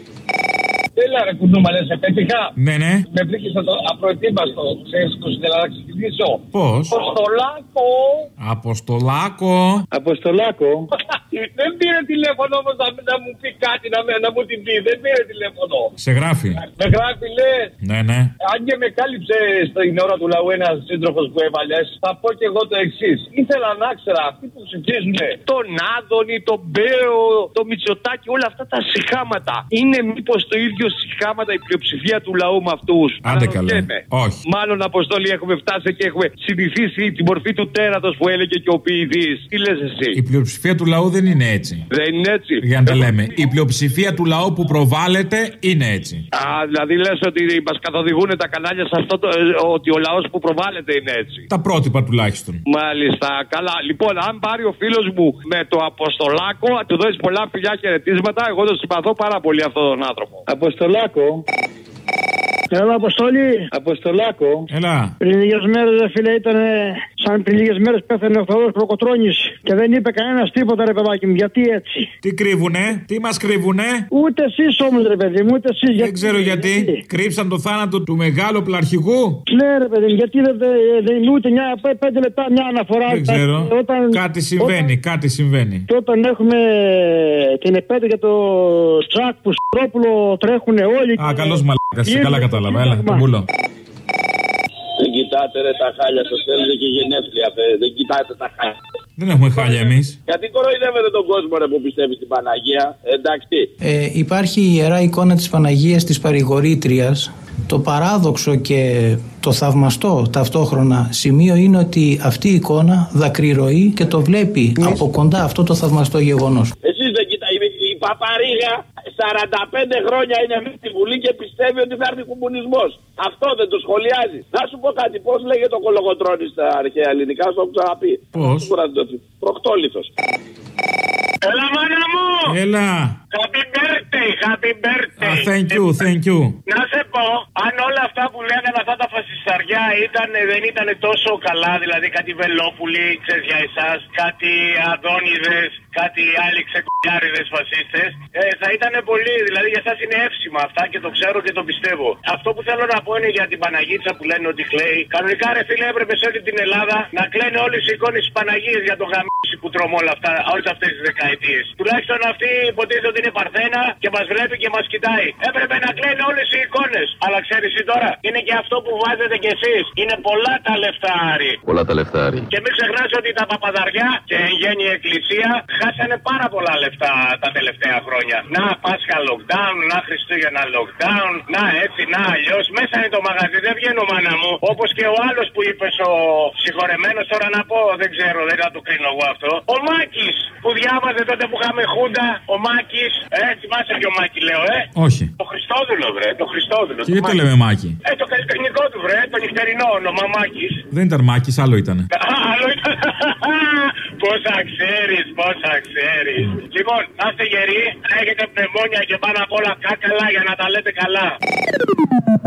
Έλα ρε κουνούμα, λες, σε πέτυχα. Ναι, ναι. Με βρήκες απροετοίμαστο, ξέρεις πως ήθελα να ξεκινήσω. Πώς? Αποστολάκο. Αποστολάκο. Αποστολάκο. Δεν πήρε τηλέφωνο όμως να, να μου πει κάτι, να, να μου την πει. Δεν πήρε τηλέφωνο. Σε γράφει. Με γράφει, λες. Ναι, ναι. Αν και με κάλυψε στην ώρα του λαού ένας σύντροφος που έβαλες, θα πω και εγώ το εξής. Ήθελα να ξέρω αυτοί που ψηφίζουν τον Άδωνη, τον Μπέο, τον Μητσοτάκη, όλα αυτά τα συχάματα. Είναι μήπως το ίδιο συχάματα η πλειοψηφία του λαού με αυτούς? Άντε καλέ. Όχι. Μάλλον, Αποστόλη, έχουμε φτάσει και έχουμε συνηθίσει τη μορφή του τέρατος που έλεγε και ο ποιητής. Τι λες εσύ? Η πλειοψηφία του λαού δεν είναι έτσι. Δεν είναι έτσι. Για να τα λέμε. Η πλειοψηφία του λαού που προβάλλεται είναι έτσι. Α, δηλαδή λες ότι μας καθοδηγούν τα κανάλια σε αυτό το, ότι ο λαός που προβάλλεται είναι έτσι. Τα πρότυπα τουλάχιστον. Μάλιστα. Καλά. Λοιπόν, αν πάρει ο φίλος μου με το Αποστολάκο, θα του δώσει πολλά φιλιά χαιρετίσματα. Εγώ τον συμπαθώ πάρα πολύ αυτόν τον άνθρωπο. Αποστολάκο. Έλα, Αποστόλη. Αποστολάκο. Έλα. Πριν λίγες μέρες, δε φίλε, ήταν σαν πριν λίγες μέρες πέθανε ο Θοδωρός Προκοτρώνης και δεν είπε κανένας τίποτα, ρε παιδάκι μου. Γιατί έτσι? Τι κρύβουνε, τι μας κρύβουνε? Ούτε εσείς όμως, ρε παιδί μου, ούτε εσείς. Δεν γιατί... ξέρω γιατί. γιατί. Κρύψαν το θάνατο του μεγάλου πλαρχηγού. Ναι, ρε παιδί μου, γιατί δεν δε, δε, ούτε μια, πέντε λεπτά μια αναφορά. Δεν ξέρω. Όταν, κάτι συμβαίνει, όταν, κάτι συμβαίνει. Και όταν έχουμε την επέτειο για το Τσακ που Στρόπουλο τρέχουν όλοι. Α, καλός μαλάκας, καλά κατάλαβα. Έλα, τον πουλώ. Δεν κοιτάτε ρε τα χάλια σας, θέλετε και γενέθλια, δεν κοιτάτε τα χάλια. Δεν έχουμε χάλια εμείς. Γιατί κοροϊδεύετε τον κόσμο ρε που πιστεύει στην Παναγία, εντάξει. Ε, υπάρχει η ιερά εικόνα της Παναγίας της Παρηγορήτριας. Το παράδοξο και το θαυμαστό ταυτόχρονα σημείο είναι ότι αυτή η εικόνα δακρυρωεί και το βλέπει από κοντά αυτό το θαυμαστό γεγονός. Εσείς δεν κοιτάτε, η Παπαρίγα σαράντα πέντε χρόνια είναι μέσα στη Βουλή και πιστεύει ότι θα έρθει κομμουνισμός. Αυτό δεν το σχολιάζει. Να σου πω κάτι, πώς λέγεται ο Κολογοτρώνης στα αρχαία ελληνικά, σου έχω ξαναπεί. Πώς? Προκτόλιθος. Έλα μάνα μου! Έλα! Happy birthday, happy birthday! Uh, thank you, thank you. Να σε πω, αν όλα αυτά που λέγανε αυτά τα φασισταριά ήταν, δεν ήταν τόσο καλά, δηλαδή κάτι Βελόπουλοι, ξέρεις για εσάς, κάτι Αδόνιδες, κάτι άλλοι ξεκουλιάριδες φασίστες, ε, θα ήταν πολύ, δηλαδή για εσάς είναι εύσημα αυτά και το ξέρω και το πιστεύω. Αυτό που θέλω να πω είναι για την Παναγίτσα που λένε ότι κλαίει. Κανονικά ρε φίλε έπρεπε σε όλη την Ελλάδα να κλαίνε όλες οι εικόνες της Παναγίας για το γαμίσι που τρώμε όλα αυτά, όλες αυτές τις δεκαετίες. Τουλάχιστον αυτή υποτίθεται ότι είναι παρθένα και μας βλέπει και μας κοιτάει. Έπρεπε να κλαίνε όλες οι εικόνες. Αλλά ξέρεις εσύ τώρα, είναι και αυτό που βάζετε κι εσείς. Είναι πολλά τα λεφτάρι. Πολλά τα λεφτάρι. Και μην ξεχνάς ότι τα παπαδαριά και εν γέννη η Εκκλησία χάσανε πάρα πολλά λεφτά τα τελευταία χρόνια. Να Πάσχα lockdown, να Χριστούγεννα lockdown, να έτσι, να αλλιώς. Μέσα είναι το μαγαζί, δεν βγαίνω μάνα μου. Όπως και ο άλλος που είπες ο συγχωρεμένος, τώρα να πω, δεν ξέρω, δεν θα το κρίνω εγώ αυτό. Ο Μάκης που διάβαζε τότε που είχαμε Χούντα, ο Μάκης, ε, θυμάσαι ποιο Μάκη λέω, ε. Όχι. Το Χριστόδουλο, βρε, το Χριστόδουλο. Και γιατί το λέμε Μάκη? Ε, το καλλιτεχνικό του, βρε, το νυχτερινό όνομα Μάκης. Δεν ήταν Μάκης, άλλο ήτανε. Άλλο ήταν. Πόσα ξέρεις, πόσα ξέρεις. Λοιπόν, να είστε γεροί, να έχετε πνευμόνια και πάνω απ' όλα κάκαλα για να τα λέτε καλά.